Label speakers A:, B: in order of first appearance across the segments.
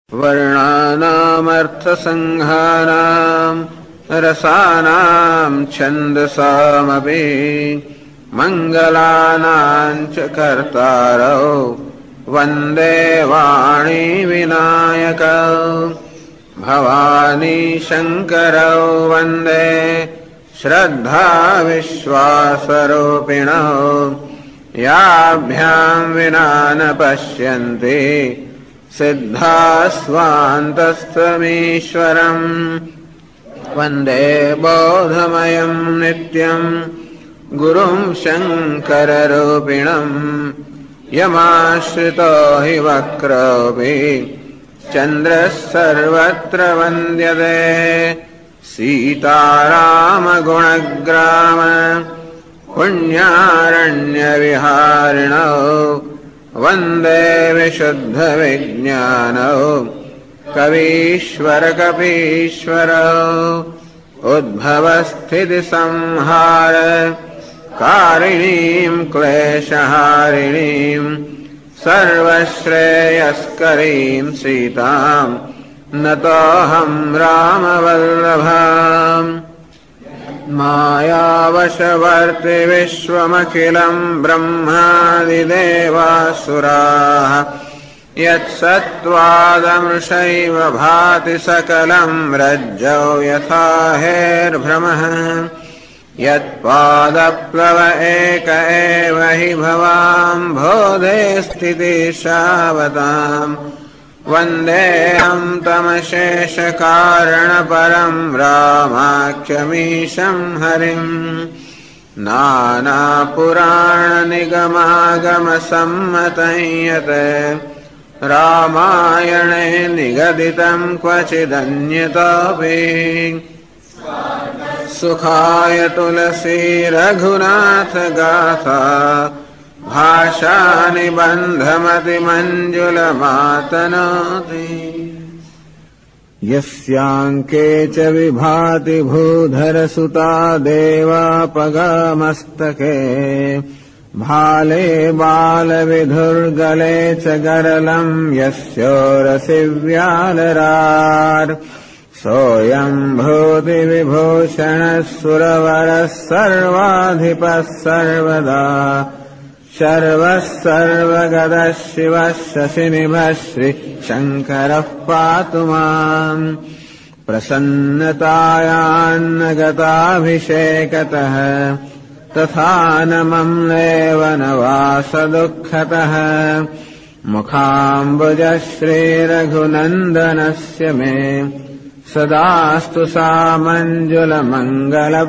A: वर्णानामर्थसङ्घानाम् रसानाम् छन्दसामपि मङ्गलानाम् च कर्तारौ वन्दे वाणी विनायकौ भवानी शङ्करौ वन्दे श्रद्धा विश्वासरूपिणौ याभ्याम् विना न पश्यन्ति सिद्धास्वान्तस्थमीश्वरम् वन्दे बोधमयम् नित्यम् गुरुम् शङ्कररूपिणम् यमाश्रितो हि वक्रोऽपि चन्द्रः सर्वत्र वन्द्यते सीतारामगुणग्राम पुण्यारण्यविहारिणौ वन्दे विशुद्धविज्ञानौ कवीश्वरकपीश्वरौ उद्भवस्थितिसंहार कारिणीम् क्लेशहारिणीम् सर्वश्रेयस्करीम् सीताम् नतोऽहम् रामवल्लभाम् मायावशवर्ति विश्वमखिलम् ब्रह्मादिदेवासुराः यत्सत्त्वादमृषैव भाति सकलम् रज्जौ यथा हेर्भ्रमः यत्पादप्लव एक एव हि भवाम् बोधे स्थितिशावताम् वन्देऽहम् तमशेषकारणपरम् रामाख्यमीशम् हरिम् नानापुराणनिगमागमसम्मतं यत् रामायणे निगदितम् क्वचिदन्यतोऽपि सुखाय तुलसी रघुनाथ गाथा भाषानिबन्धमतिमञ्जुलमातनोति यस्याङ्के च विभाति भूधरसुता देवापगामस्तके भाले बालविधुर्गले च गरलम् यस्योरसि व्यालरार् सोऽयम् भूतिविभूषणः सुरवरः सर्वाधिपः सर्वदा शर्वः सर्वगतः शिवः शशिनिभः श्रीशङ्करः पातु माम् प्रसन्नतायान्नगताभिषेकतः तथा न मम्लेव न वासदुःखतः मुखाम्बुजः श्रीरघुनन्दनस्य मे सदास्तु सामञ्जुलमङ्गल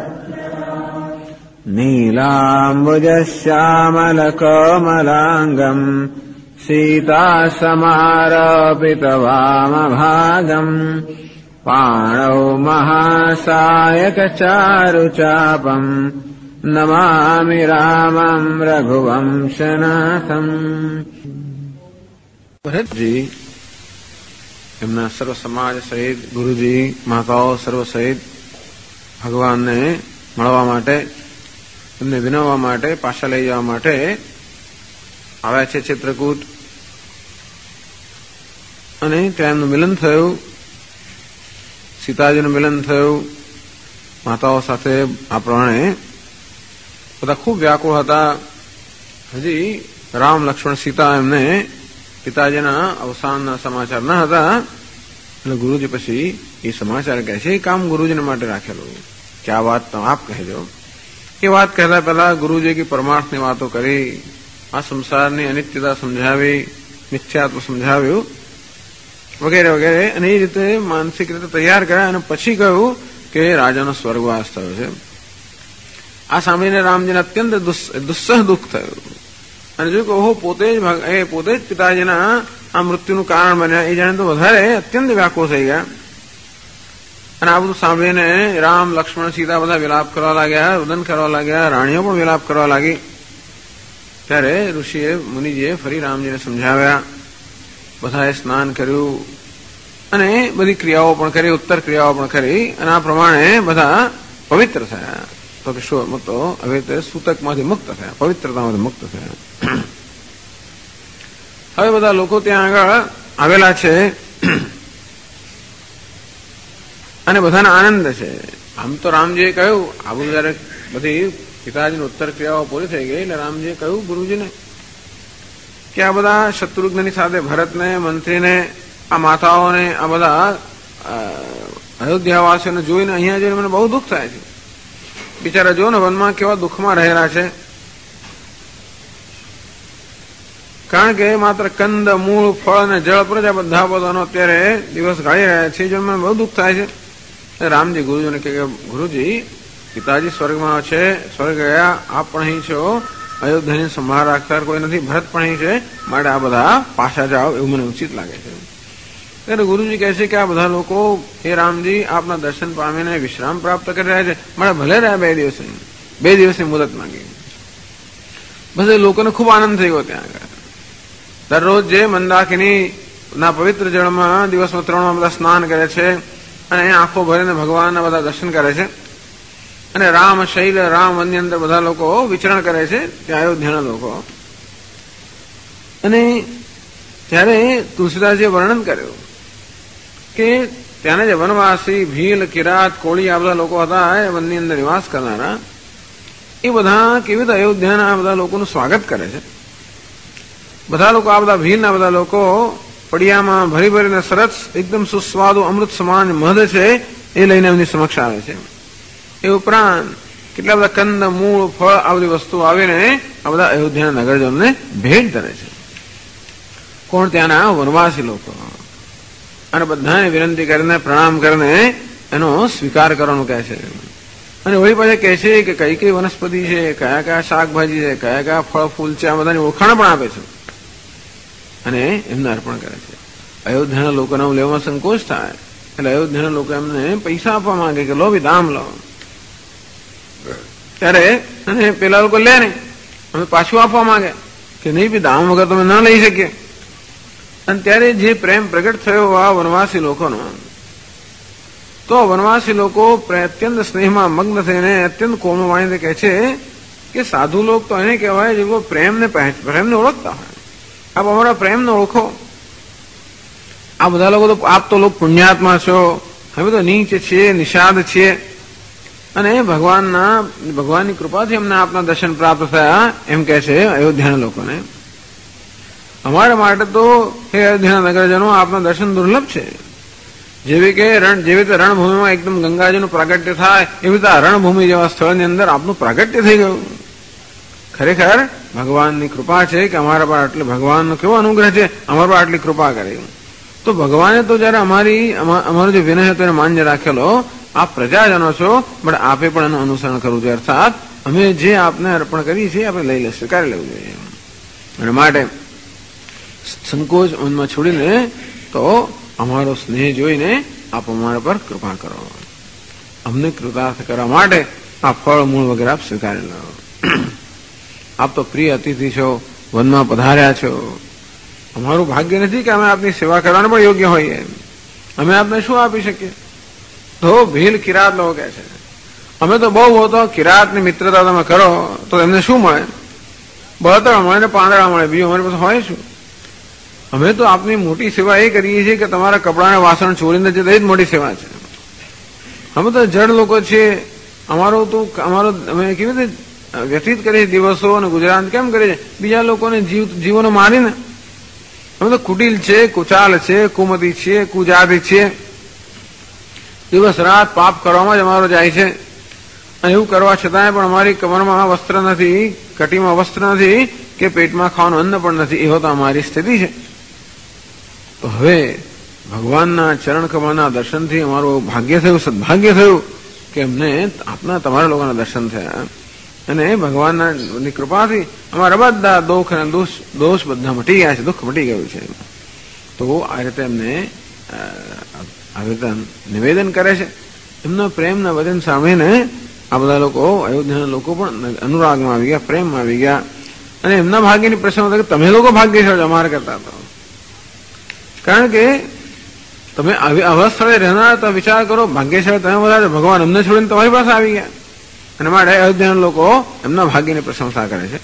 A: नीलाम्बुजश्यामलकोमलाङ्गम् सीतासमारोपितवामभागम् पाणौ महासायकचारुचापम् नमामि रामम् रघुवंशनाथम्। भरत जी એમના સર્વ સમાજ સહિત ગુરુજી માતાઓ સર્વ સહિત ભગવાનને મળવા માટે એમને વિનવવા માટે પાછા લઈ જવા માટે આવ્યા છે ચિત્રકૂટ અને ત્યાં એમનું મિલન થયું, સીતાજીનું મિલન થયું માતાઓ સાથે. આ પ્રમાણે બધા ખૂબ વ્યાકુળ હતા. હજી રામ લક્ષ્મણ સીતા એમને પિતાજીના અવસાનના સમાચાર ન હતા એટલે ગુરુજી પછી એ સમાચાર કહે છે. એ કામ ગુરુજીને માટે રાખેલું કે આ વાત આપ કહેજો. એ વાત કહેતા પહેલા ગુરુજી કે પરમાર્થની વાતો કરી, આ સંસારની અનિત્યતા સમજાવી, મિથ્યાત્વ સમજાવ્યું વગેરે વગેરે, અને એ રીતે માનસિક રીતે તૈયાર કર્યા અને પછી કહ્યું કે રાજાનો સ્વર્ગવાસ થયો છે. આ સાંભળીને રામજીને અત્યંત દુસ્સહ દુઃખ થયું અને જોયું કે ઓહો પોતે જ પિતાજીના આ મૃત્યુનું કારણ બન્યા. એ જાણે તો વધારે અત્યંત વ્યાકુળ થઈ ગયા. અને આ બધું સાંભળીને રામ લક્ષ્મણ સીતા બધા વિલાપ કરવા લાગ્યા, રુદન કરવા લાગ્યા, રાણીઓ પણ વિલાપ કરવા લાગી. ત્યારે ઋષિએ મુનિજીએ ફરી રામજીને સમજાવ્યા, બધાએ સ્નાન કર્યું અને બધી ક્રિયાઓ પણ કરી, ઉત્તર ક્રિયાઓ પણ કરી અને આ પ્રમાણે બધા પવિત્ર થયા. તો કે શું તો હવે તે સૂતકમાંથી મુક્ત થયા, પવિત્રતામાંથી મુક્ત થયા. હવે બધા લોકો ત્યાં આગળ આવેલા છે અને બધાને આનંદ છે. આમ તો રામજીએ કહ્યું, આ બધું જયારે બધી પિતાજીની ઉત્તર ક્રિયાઓ પૂરી થઈ ગઈ એટલે રામજીએ કહ્યું ગુરુજીને કે આ બધા શત્રુઘ્નની સાથે ભરતને, મંત્રીને, આ માતાઓને, આ બધા અયોધ્યાવાસીઓને જોઈને અહીંયા જોઈને મને બહુ દુઃખ થાય છે. બિચારા જો ને વનમાં કેવા દુઃખમાં રહેલા છે. કારણ કે માત્ર કંદ, મૂળ, ફળ અને જળ પર જ આ બધા પોતાનો અત્યારે દિવસ ગાળી રહ્યા છે. જો મને બહુ દુઃખ થાય છે. રામજી ગુરુજીને કહે કે ગુરુજી, પિતાજી સ્વર્ગમાં છે, સ્વર્ગ ગયા, આપ પણ અહીં છો, અયોધ્યાની સંભાળ રાખનાર કોઈ નથી, ભરત પણ અહીં છે, માટે આ બધા પાછા જાઓ એવું મને ઉચિત લાગે છે. ત્યારે ગુરુજી કહે છે કે આ બધા લોકો હે રામજી આપના દર્શન પામીને વિશ્રામ પ્રાપ્ત કરી રહ્યા છે, મારે ભલે રહ્યા 2 દિવસની મુદત માંગી. બસ એ લોકોને ખૂબ આનંદ થઈ ગયો. ત્યાં આગળ દરરોજ જે મંદાકિની ના પવિત્ર જળમાં દિવસમાં 3 વાર બધા સ્નાન કરે છે અને અહીંયા આંખો ભરીને ભગવાનના બધા દર્શન કરે છે. અને રામ શૈલ, રામ વનની અંદર બધા લોકો વિચરણ કરે છે, ત્યાં અયોધ્યાના લોકો. અને ત્યારે તુલસીદાસજીએ વર્ણન કર્યું કે ત્યાંના જે વનવાસી ભીલ, કિરાત, કોળી આ બધા લોકો હતા એ વનની અંદર નિવાસ કરનારા, એ બધા કેવી રીતે અયોધ્યાના આ બધા લોકોનું સ્વાગત કરે છે. બધા લોકો, આ બધા ભીલના બધા લોકો પડિયામાં ભરી ભરીને સરસ એકદમ સુસ્વાદુ અમૃત સમાન મધ છે એ લઈને એમની સમક્ષ આવે છે. એ ઉપરાંત કેટલા બધા કંદ, મૂળ, ફળ આ બધી વસ્તુ આવીને આ બધા અયોધ્યાના નગરજનોને ભેટ ધરે છે. કોણ? ત્યાંના વનવાસી લોકો. અને બધાને વિનંતી કરીને, પ્રણામ કરીને એનો સ્વીકાર કરવાનું કહે છે. અને વળી પાછા કહે છે કે કઈ કઈ વનસ્પતિ છે, કયા કયા શાકભાજી છે, કયા કયા ફળ ફૂલ છે, આ બધાની ઓળખાણ પણ આપે છે અને એમને અર્પણ કરે છે. અયોધ્યાના લોકોને લેવામાં સંકોચ થાય એટલે અયોધ્યાના લોકો એમને પૈસા આપવા માંગે કે લો ભી દામ લો. ત્યારે અને પેલા લોકો લે નહીં, અમે પાછું આપવા માંગે કે નહીં ભી દામ વગર તમે ન લઈ શકીએ. અને ત્યારે જે પ્રેમ પ્રગટ થયો આ વનવાસી લોકોનો, તો વનવાસી લોકો અત્યંત સ્નેહમાં મગ્ન થઈને અત્યંત કોમળવાણીથી કહે છે કે સાધુ લોક તો એને કહેવાય જે લોકો પ્રેમને ઓળખતા હોય. આપ અમારા પ્રેમને ઓળખો. આ બધા લોકો તો આપ તો લોક પુણ્યાત્મા છો, હવે તો નીચ છીએ, નિષાદ છીએ, અને ભગવાનની કૃપાથી અમને આપના દર્શન પ્રાપ્ત થયા એમ કહે છે અયોધ્યાના લોકોને. અમારા માટે તો હે અયોધ્યાના નગરજનો આપના દર્શન દુર્લભ છે. જેવી રીતે રણભૂમિમાં એકદમ ગંગાજીનું પ્રાગટ્ય થાય એવી રીતે આ રણભૂમિ જેવા સ્થળની અંદર આપનું પ્રાગટ્ય થઈ ગયું. ખરેખર ભગવાનની કૃપા છે કે અમારા પર આટલી, ભગવાનનો કેવો અનુગ્રહ છે, અમારા પર આટલી કૃપા કરી. તો ભગવાને તો જયારે અમારો જે વિનય હતો એને માન્ય રાખેલો, આપ પ્રજાજનો છો, પણ આપે પણ એનું અનુસરણ કરવું જોઈએ. અર્થાત અમે જે આપને અર્પણ કરીએ છીએ આપણે લઈ સ્વીકારી લેવું જોઈએ. અને માટે સંકોચ મનમાં છોડીને તો અમારો સ્નેહ જોઈને આપ અમારા પર કૃપા કરો. અમને કૃતાર્થ કરવા માટે આ ફળ મૂળ વગેરે આપ સ્વીકારી લો. આપ તો પ્રિય અતિથિ છો, વનમાં પધાર્યા છો. અમારું ભાગ્ય નથી કે અમે આપની સેવા કરવાને પણ યોગ્ય હોઈએ. અમે આપને શું આપી શકીએ? તો ભીલ, કિરાત લોકો કહે છે અમે તો બહુ તો કિરાતની મિત્રતા તમે કરો તો એમને શું મળે? બળતણ મળે ને પાંદડા મળે, બીજું અમારી પાસે હોય શું? અમે તો આપની મોટી સેવા એ કરીએ છીએ કે તમારા કપડાને વાસણ ચોરીને જતા એ જ મોટી સેવા છે. અમે તો જડ લોકો છીએ. અમે કેવી રીતે વ્યતીત કરીએ દિવસો અને ગુજરાત કેમ કરીએ? બીજા લોકોને જીવોને મારીને. અમે તો કુટિલ છે, કુચાલ છે, કુમતી છીએ, કુજાતિ છીએ. દિવસ રાત પાપ કરવામાં જ અમારો જાય છે. અને એવું કરવા છતાંય પણ અમારી કમરમાં વસ્ત્ર નથી, કટીમાં વસ્ત્ર નથી કે પેટમાં ખાવાનું અન્ન પણ નથી. એવો તો અમારી સ્થિતિ છે. તો હવે ભગવાનના ચરણ કમળના દર્શનથી અમારું ભાગ્ય થયું, સદભાગ્ય થયું કે અમને તમારા લોકોના દર્શન થયા. અને ભગવાનની કૃપાથી અમારા બધા દુઃખ અને દોષ બધા મટી ગયા છે, દુઃખ મટી ગયું છે. તો આ રીતે એમને નિવેદન કરે છે. એમના પ્રેમના વચન સાંભળીને આ બધા લોકો, અયોધ્યાના લોકો પણ અનુરાગમાં આવી ગયા, પ્રેમમાં આવી ગયા. અને એમના ભાગ્યની પ્રશ્ન હતો કે તમે લોકો ભાગ્યશાળી અમારા કરતા હતા. કારણ કે તમે આવા સ્થળે રહેનાર તો વિચાર કરો, ભાગ્યશાળી તમે બધા, ભગવાન અમને છોડીને તમારી પાસે આવી ગયા. અને માટે અયોધ્યાના લોકો એમના ભાગ્યની પ્રશંસા કરે છે.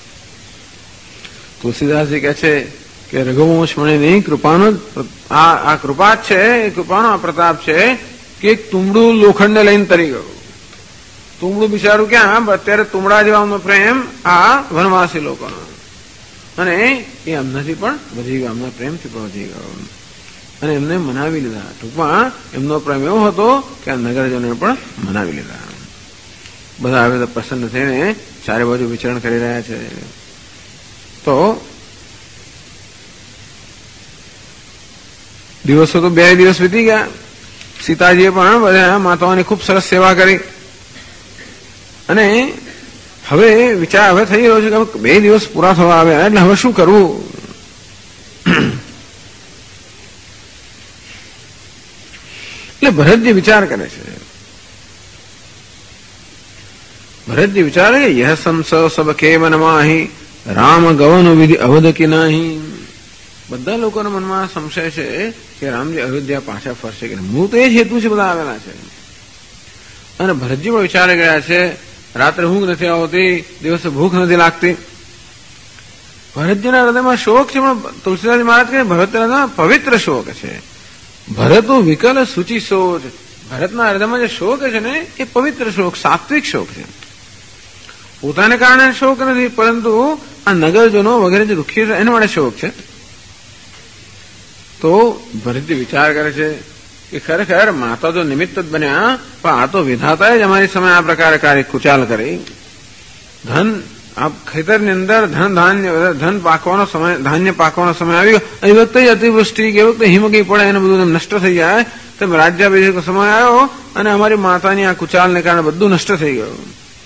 A: તુલસીદાસજી કહે છે કે રઘુવંશ મણીની કૃપાનો આ કૃપા જ છે, એ કૃપાનો આ પ્રતાપ છે કે એક તુંબડું લોખંડને લઈને તરી ગયું. તુંબડું બિચારું ક્યાં, અત્યારે તુંબડા જેવાનો પ્રેમ આ વનવાસી લોકોનો, અને એ એમનાથી પણ વધી ગયો, એમના પ્રેમથી પણ વધી ગયો અને એમને મનાવી લીધા. ટૂંકમાં એમનો પ્રેમ એવો હતો કે આ નગરજનોએ પણ મનાવી લીધા. બધા હવે પ્રસન્ન થઈને ચારે બાજુ વિચરણ કરી રહ્યા છે. તો દિવસો તો 2 દિવસ વીતી ગયા. સીતાજીએ પણ બધા માતાઓની ખૂબ સરસ સેવા કરી અને હવે વિચાર હવે થઈ રહ્યો છે કે 2 દિવસ પૂરા થવા આવ્યા એટલે હવે શું કરવું. એટલે ભરતજી વિચાર કરે છે. ભરતજી વિચારે યહ સંસ સબ કેવ નમાહી રામ ગવન વિધિ અવધ કે નાહી. બધા લોકોના મનમાં સંશય છે કે રામજી અયોધ્યા પાછા ફરશે કે હું તો એ જ હેતુ છે બધા આવેલા છે. અને ભરતજી પણ વિચારે ગયા છે રાત્રે ઊંઘ નથી આવતી, દિવસે ભૂખ નથી લાગતી. ભરતજીના હૃદયમાં શોક છે, પણ તુલસીદાસ મહારાજ કહે ભરતના હૃદયમાં પવિત્ર શોક છે. ભરતો વિકલ સૂચિ સોચ. ભરતના હૃદયમાં જે શોક છે ને એ પવિત્ર શોક, સાત્વિક શોક છે. પોતાને કારણે શોક નથી, પરંતુ આ નગરજનો વગેરે જે દુઃખી છે એના માટે શોક છે. તો ભરતજી વિચાર કરે છે કે ખરેખર માતા તો નિમિત્ત જ બન્યા, પણ આ તો વિધાતાએ જ અમારી સામે આ પ્રકારે કાર્ય કુચાલ કરી. ધન આ ખેતરની અંદર ધન પાકવાનો સમય, ધાન્ય પાકવાનો સમય આવ્યો, એ વખતે અતિવૃષ્ટિ કે વખતે હિમગી પડે એને બધું નષ્ટ થઈ જાય, તેમ રાજ્યાભિષેકનો સમય આવ્યો અને અમારી માતાની આ કુચાલને કારણે બધું નષ્ટ થઈ ગયું.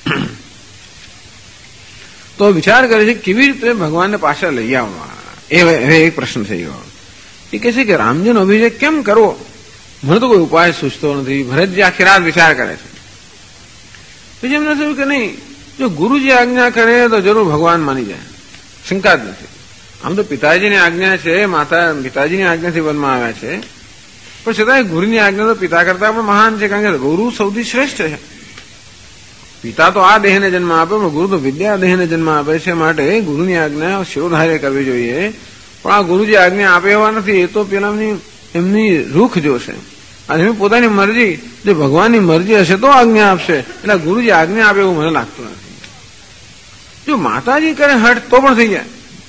A: તો વિચાર કરે છે કેવી રીતે ભગવાનને પાછા લઈ આવવા. એ એક પ્રશ્ન થઈ ગયો. એ કહે છે કે રામજીનો અભિષેક કેમ કરવો, મને તો કોઈ ઉપાય સૂચતો નથી. ભરતજી આખી રાત વિચાર કરે છે. પછી એમને થયું કે નહીં, જો ગુરુજી આજ્ઞા કરે તો જરૂર ભગવાન માની જાય, શંકા જ નથી. આમ તો પિતાજીની આજ્ઞા છે, પિતાજીની આજ્ઞાથી વનમાં આવ્યા છે, પણ છતાંય ગુરુની આજ્ઞા તો પિતા કરતા પણ મહાન છે, કારણ કે ગુરુ સૌથી શ્રેષ્ઠ છે. પિતા તો આ દેહને જન્મ આપે, પણ ગુરુ તો વિદ્યા દેહને જન્મ આપે છે, માટે ગુરુની આજ્ઞા શિરોધાર્ય કરવી જોઈએ. પણ આ ગુરુજી આજ્ઞા આપે એવા નથી, એ તો પેલા એમની રૂખ જોશે. અને એમની પોતાની મરજી, જો ભગવાનની મરજી હશે તો આજ્ઞા આપશે, એટલે ગુરુજી આજ્ઞા આપે એવું મને લાગતું નથી. જો માતાજી કરે હટ તો પણ થઈ જાય.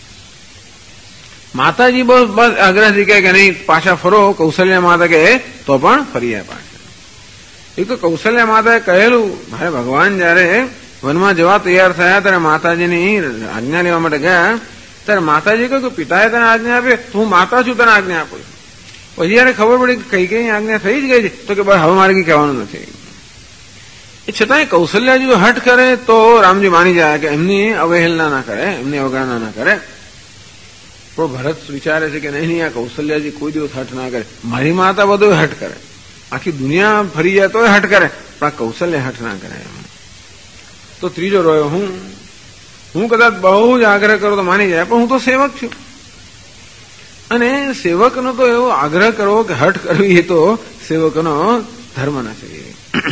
A: માતાજી બસ આગ્રહથી કહે કે નહીં પાછા ફરો, કૌશલ્યા માતા કહે તો પણ ફરી જાય પાછા. એક તો કૌશલ્યા માતાએ કહેલું, મારે ભગવાન જયારે વનમાં જવા તૈયાર થયા ત્યારે માતાજીની આજ્ઞા લેવા માટે ગયા, ત્યારે માતાજી કહ્યું કે પિતાએ તને આજ્ઞા આપી, હું માતા છું તને આજ્ઞા આપું. પછી જયારે ખબર પડી કે કઈ આજ્ઞા થઈ જ ગઈ છે, તો કે બસ હવે મારે કઈ કહેવાનું નથી. એ છતાંય કૌશલ્યાજી જો હઠ કરે તો રામજી માની જાય કે એમની અવહેલના ના કરે, એમની અવગણના ના કરે. પણ ભરત વિચારે છે કે નહીં, આ કૌશલ્યાજી કોઈ દિવસ હઠ ના કરે. મારી માતા બધું હઠ કરે, આખી દુનિયા ફરી જાય તો હઠ કરે, પણ આ કૌશલ્ય હઠ ના કરે. તો ત્રીજો રહ્યો હું કદાચ બહુ જ આગ્રહ કરું તો માની જાય, પણ હું તો સેવક છું, અને સેવકનો તો એવો આગ્રહ કરવો કે હઠ કરવી એ તો સેવકનો ધર્મ નથી.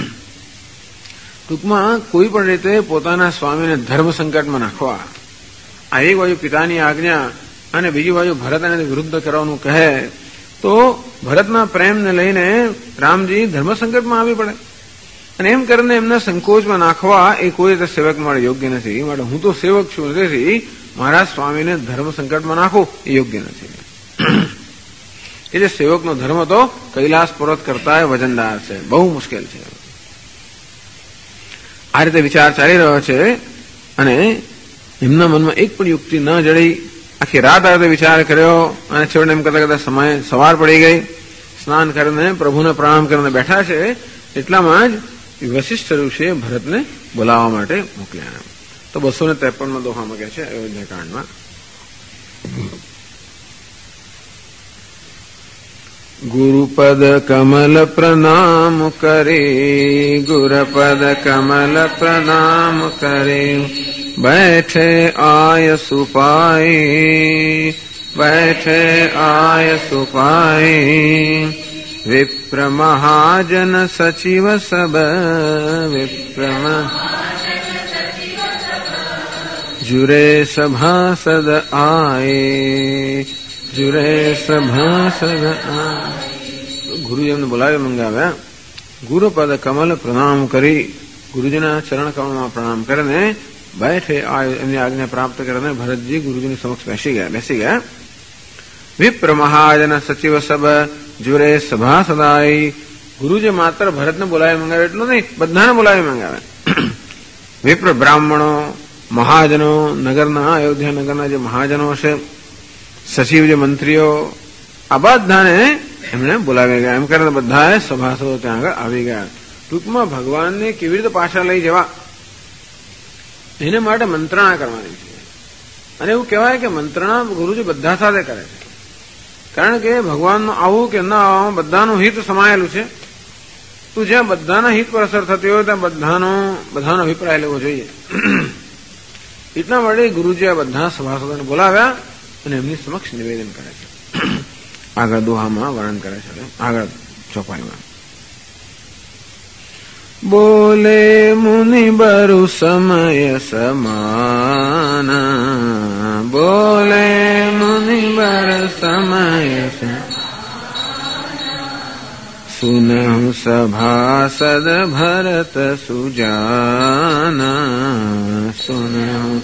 A: ટૂંકમાં કોઈ પણ રીતે પોતાના સ્વામીને ધર્મ સંકટમાં નાખવા, આ એક બાજુ પિતાની આજ્ઞા અને બીજી બાજુ ભરત એને વિરુદ્ધ કરવાનું કહે, તો ભરતના પ્રેમને લઈને રામજી ધર્મ સંકટમાં આવી પડે. અને એમ કરીને એમના સંકોચમાં નાખવા એ કોઈ રીતે સેવક માટે યોગ્ય નથી. માટે હું તો સેવક છું, તેથી મારા સ્વામીને ધર્મ સંકટમાં નાખવું એ યોગ્ય નથી. એટલે સેવકનો ધર્મ તો કૈલાસ પર્વત કરતા વજનદાર છે, બહુ મુશ્કેલ છે. આ રીતે વિચાર ચાલી રહ્યો છે અને એમના મનમાં એક પણ યુક્તિ ન જડી. આખી રાત આ રીતે વિચાર કર્યો અને છેવટે એમ કરતા કરતા સમય સવાર પડી ગઈ. સ્નાન કરીને પ્રભુને પ્રણામ કરીને બેઠા છે, એટલામાં જ વશિષ્ઠ ઋષિએ ભરતને બોલાવવા માટે મોકલ્યા. તો 253 દોહામાં કહે છે અયોધ્યાકાંડમાં, ગુરુપદ કમલ પ્રણામ કરે, ગુરુપદ કમલ પ્રણામ કરે, बैठे आय सुपाई, बैठे आय सुपाई, विप्र महाजन सचिव सब, विप्र जुरे सभासद आए, जुरे सभासद आए. ગુરુજી એમને બોલાવી મંગાવ્યા ગુરુપદ કમલ પ્રણામ કરી ગુરુજીના ચરણ કમળમાં પ્રણામ કરીને બેઠે એમની આજ્ઞા પ્રાપ્ત કરીને ભરતજી ગુરુજીની સમક્ષ બેસી ગયા. વિપ્ર મહાજન સચિવ સબ જુરે સભા સદાઈ. ગુરુજી માત્ર ભરતને બોલાવી મંગાવે એટલું નહીં, બધાને બોલાવી મંગાવે. વિપ્ર બ્રાહ્મણો, મહાજનો, નગરના અયોધ્યા નગરના જે મહાજનો છે, સચિવ જે મંત્રીઓ, આ બધાને એમણે બોલાવી ગયા. એમ કરીને બધા સભાસદો ત્યાં આગળ આવી ગયા. ટૂંકમાં ભગવાનને કેવી રીતે પાછા લઈ જવા એને માટે મંત્રણા કરવાની છે. અને એવું કહેવાય કે મંત્રણા ગુરુજી બધા સાથે કરે છે, કારણ કે ભગવાનનું આવું કે ન આવવામાં બધાનું હિત સમાયેલું છે. તો જ્યાં બધાના હિત પર અસર થતી હોય ત્યાં બધાનો અભિપ્રાય લેવો જોઈએ. એટલા માટે ગુરુજી આ બધા સભાસદોને બોલાવ્યા અને એમની સમક્ષ નિવેદન કરે છે. આગળ દોહામાં વર્ણન કરે છે. આગળ ચોપાઈમાં બોલે મુનિ બરુ સમય સમાના. બોલે મુનિ બર સમય સુનહુ સભાસદ ભરત સુજાના. સુનહુ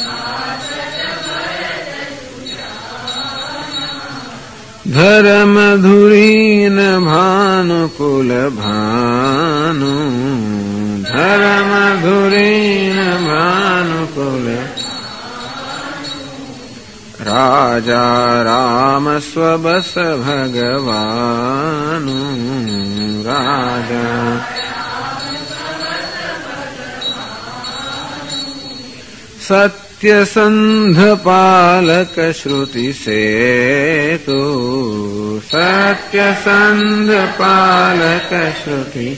A: ધર્મ ધુરીન ભાનુકુલ ભાનુ. ધર્મ ધુરીન ભાનુકુલ રાજા રામ સ્વબસ ભગવાનુ. રાજા સત્ય સંધ પાલક શ્રુતિ સેતુ. સત્ય સંધ પાલક શ્રુતિ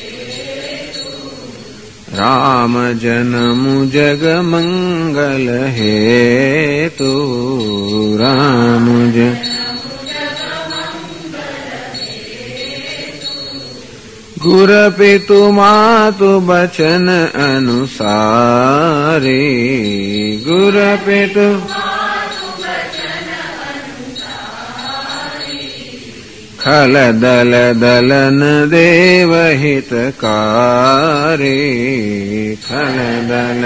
A: રામ જનમુ જગ મંગલ હેતુ. રામ ગુર પિતુ માતુ બચન અનુસારી. ગુર પિતુ ખલ દલ દલન દેવ હિતકારી. ખલ દલ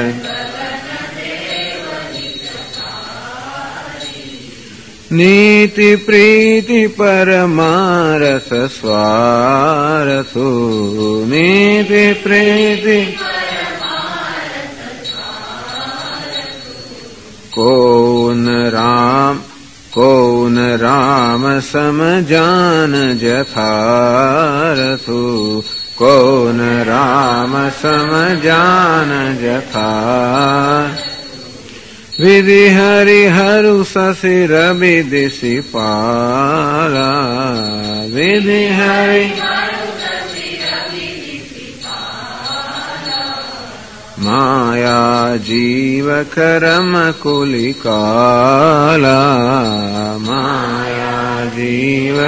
A: નીતિ પ્રીતિ પરમારસ સ્વાર્થુ. નીતિ પ્રીતિ કૌન રામ સમ જાન જથાર્થુ. કૌન રામ સમ જાન જથાર્થ. વિધિ હરિહરુ શશિર વિદિશી પાલા. વિધિ હરિ માયા જીવ કરમ કુલિકાલા. માયા જીવ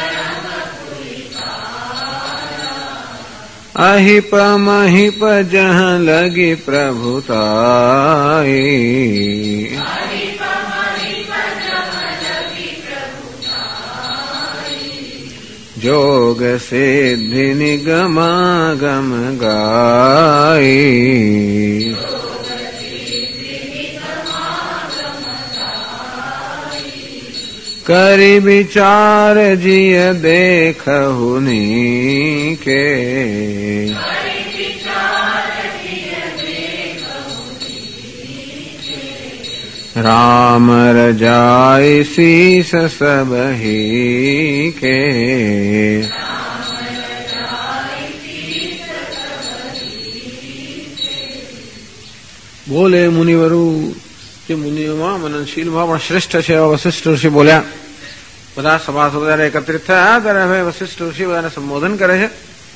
A: અહિપ મહિપ જહ લગી પ્રભુતાઈ. જોગ સિદ્ધિ નિગમાગમ ગાઈ. કરી વિચાર જીય દેખહુ નીકે. राम रजाई शीस सब ही के। બોલે મુનિવરુ, જે મુનિઓમાં મનનશીલમાં પણ શ્રેષ્ઠ છે એવા વશિષ્ઠ ઋષિ બોલ્યા. બધા સભાસદો જયારે એકત્રિત થયા ત્યારે હવે વશિષ્ઠ ઋષિ બધાને સંબોધન કરે છે.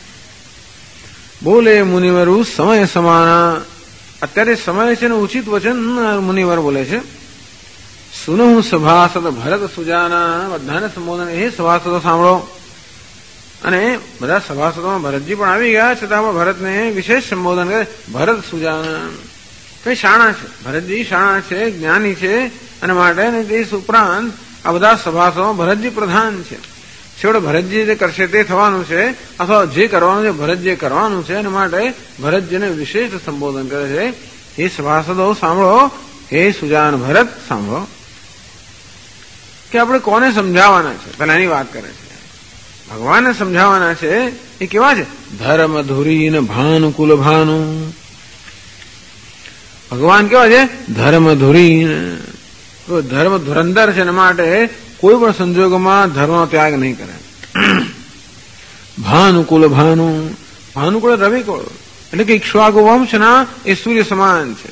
A: બોલે મુનિવરુ સમય સમાના. અત્યારે સમય છે ને ઉચિત વચન મુનિવર બોલે છે. સુનહુ સભાસદ ભરત સુજાના. બધાને સંબોધન, એ સભાસદો સાંભળો. અને બધા સભાસદોમાં ભરતજી પણ આવી ગયા છતાં ભરતને વિશેષ સંબોધન કરે. ભરત સુજાના કઈ શાણા છે, ભરતજી શાણા છે, જ્ઞાની છે, અને માટે તે ઉપરાંત આ બધા સભાસદોમાં ભરતજી પ્રધાન છે. છેવટે ભરતજી જે કરશે તે થવાનું છે, અથવા જે કરવાનું છે ભરત જે કરવાનું છે એના માટે ભરતજીને વિશેષ સંબોધન કરે છે. હે સભાસદો સાંભળો, હે સુજાન ભરત સાંભળો, કે આપણે કોને સમજાવવાના છે. પેલા એની વાત કરે છે. ભગવાનને સમજાવવાના છે. એ કેવા છે? ધર્મ ધુરીન ભાનુકુલ ભાનુ. ભગવાન કેવા છે? ધર્મ ધુરીન. ધર્મ ધુરંધર છે, એના માટે કોઈ પણ સંજોગોમાં ધર્મનો ત્યાગ નહીં કરે. ભાનુકુલ ભાનુ. ભાનુકુળ રવિકુળ એટલે કે ઇક્ષ્વાકુ વંશના એ સૂર્ય સમાન છે.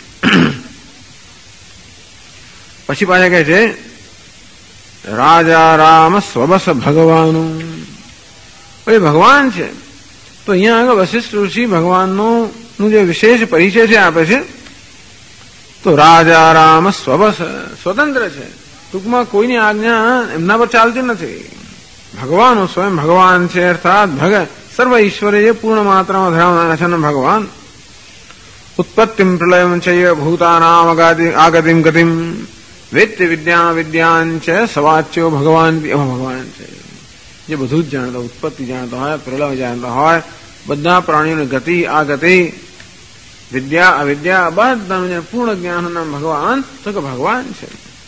A: પછી પાછા કહે છે રાજા રામ સ્વબસ ભગવાન. એ ભગવાન છે. તો અહીંયા આગળ વશિષ્ઠ ઋષિ ભગવાનનું જે વિશેષ પરિચય છે આપે છે. તો રાજા રામ સ્વબસ, સ્વતંત્ર છે. ટૂંકમાં કોઈની આજ્ઞા એમના પર ચાલતી નથી. ભગવાન સ્વયં ભગવાન છે, અર્થાત સર્વ ઈશ્વરે પૂર્ણ માત્રામાં ધરાવનારા છે ભગવાન. ઉત્પત્તિમ પ્રલયમ છે ભૂતાનામ આગતિમ ગતિમ વેત્ય વિદ્યા વિદ્યાન છે સવાચ્યો ભગવાન. એવા ભગવાન છે જે બધું જ જાણતો, ઉત્પત્તિ જાણતો હોય, પ્રલય જાણતો હોય, બધા પ્રાણીઓની ગતિ આ ગતિ, વિદ્યા અવિદ્યા બધાનું પૂર્ણ જ્ઞાનના ભગવાન. તો કે ભગવાન છે.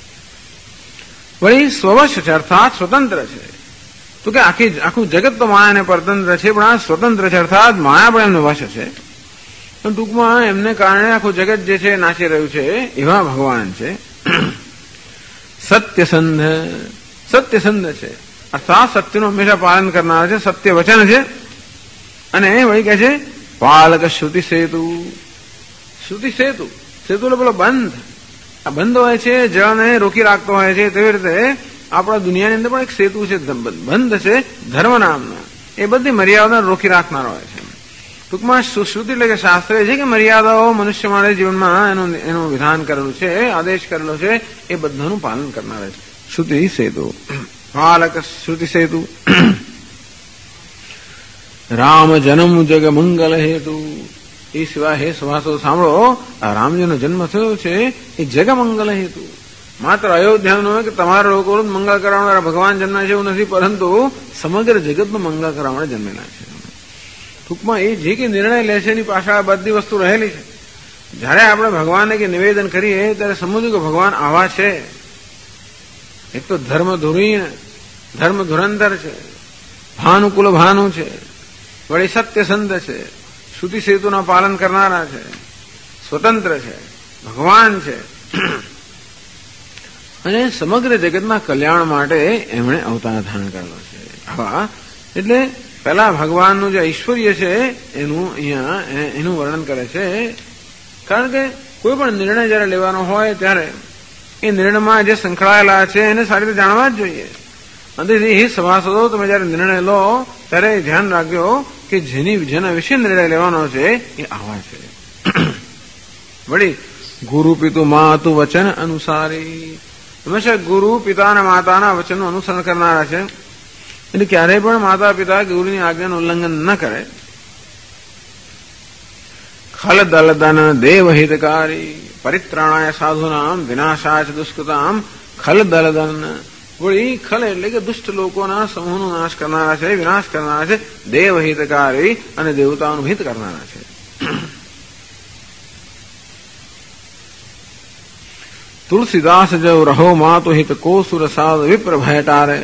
A: વળી સ્વવશ છે, અર્થાત સ્વતંત્ર છે. તો કે આખું જગત તો માયાને પરતંત્ર છે, પણ આ સ્વતંત્ર છે, અર્થાત માયા પણ એમને વશ છે. ટૂંકમાં એમને કારણે આખું જગત જે છે નાચી રહ્યું છે, એવા ભગવાન છે. સત્યસંધ, સત્યસંધ છે, અર્થાત સત્યનું હંમેશા પાલન કરનાર છે, સત્ય વચન છે. અને વળી કહે છે પાલક શ્રુતિ સેતુ. શ્રુતિ સેતુ, સેતુ એટલે પેલો બંધ. આ બંધ હોય છે, જળને રોકી રાખતો હોય છે. તેવી રીતે આપણા દુનિયાની અંદર પણ એક સેતુ છે, બંધ છે ધર્મ નામનો. એ બધી મર્યાદાને રોકી રાખનારો હોય છે. ટૂંકમાં સુશ્રુતિ એટલે કે શાસ્ત્રે છે કે મર્યાદાઓ મનુષ્ય માટે જીવનમાં એનું વિધાન કરેલું છે, આદેશ કરેલો છે, એ બધાનું પાલન કરનાર છે. શ્રુતિ સેતુ, પાલક શ્રુતિ સેતુ. રામ જન્મ જગ મંગલ હેતુ. એ સિવાય હે સભાસો સાંભળો, આ રામજીનો જન્મ થયો છે એ જગ મંગલ હેતુ. માત્ર અયોધ્યાનો કે તમારા લોકોનું મંગળ કરાવનારા ભગવાન જન્મ્યા છે એવું નથી, પરંતુ સમગ્ર જગતનું મંગળ કરાવનાર જન્મેલા છે. ટૂંકમાં એ જે કે નિર્ણય લે છે એની પાછળ બધી વસ્તુ રહેલી છે. જયારે આપણે ભગવાનને કે નિવેદન કરીએ ત્યારે સમજવું કે ભગવાન આવા છે. એક તો ધર્મ ધુરીન, ધર્મ ધુરંધર છે, ભાનુકુલ ભાનુ છે, વળી સત્યસંધ છે, શ્રુતિ સેતુના પાલન કરનારા છે, સ્વતંત્ર છે, ભગવાન છે. અને સમગ્ર જગતના કલ્યાણ માટે એમણે અવતાર ધારણ કરેલો છે. આવા એટલે પહેલા ભગવાનનું જે ઐશ્વર્ય છે એનું અહીંયા એનું વર્ણન કરે છે. કારણ કે કોઈ પણ નિર્ણય જયારે લેવાનો હોય ત્યારે એ નિર્ણયમાં જે સંકળાયેલા છે એને સારી રીતે જાણવા જ જોઈએ. અંતેથી હે સભાસદો, તમે જયારે નિર્ણય લો ત્યારે ધ્યાન રાખજો કે જેના વિશે નિર્ણય લેવાનો છે એ આવા છે. વળી ગુરુ પિતુ માતુ વચન અનુસારી. હંમેશા ગુરુ પિતા અને માતાના વચનનું અનુસરણ કરનારા છે. એટલે ક્યારેય પણ માતા પિતા ગુરુની આજ્ઞાનું ઉલ્લંઘન ન કરે. ખલ દલદન દેવ હિતકારી પરિત્રાણાય સાધુનામ વિનાશાચ દુષ્કૃતામ. ખલ દલદન, વળી ખલ એટલે કે દુષ્ટ લોકોના સમૂહનો નાશ કરનારા છે, વિનાશ કરનારા છે. દેવ હિતકારી અને દેવતાઓનું હિત કરનારા છે. તુલસીદાસ જો રહો માતો હિત કો સુર સાધ વિપ્ર ભયટારે.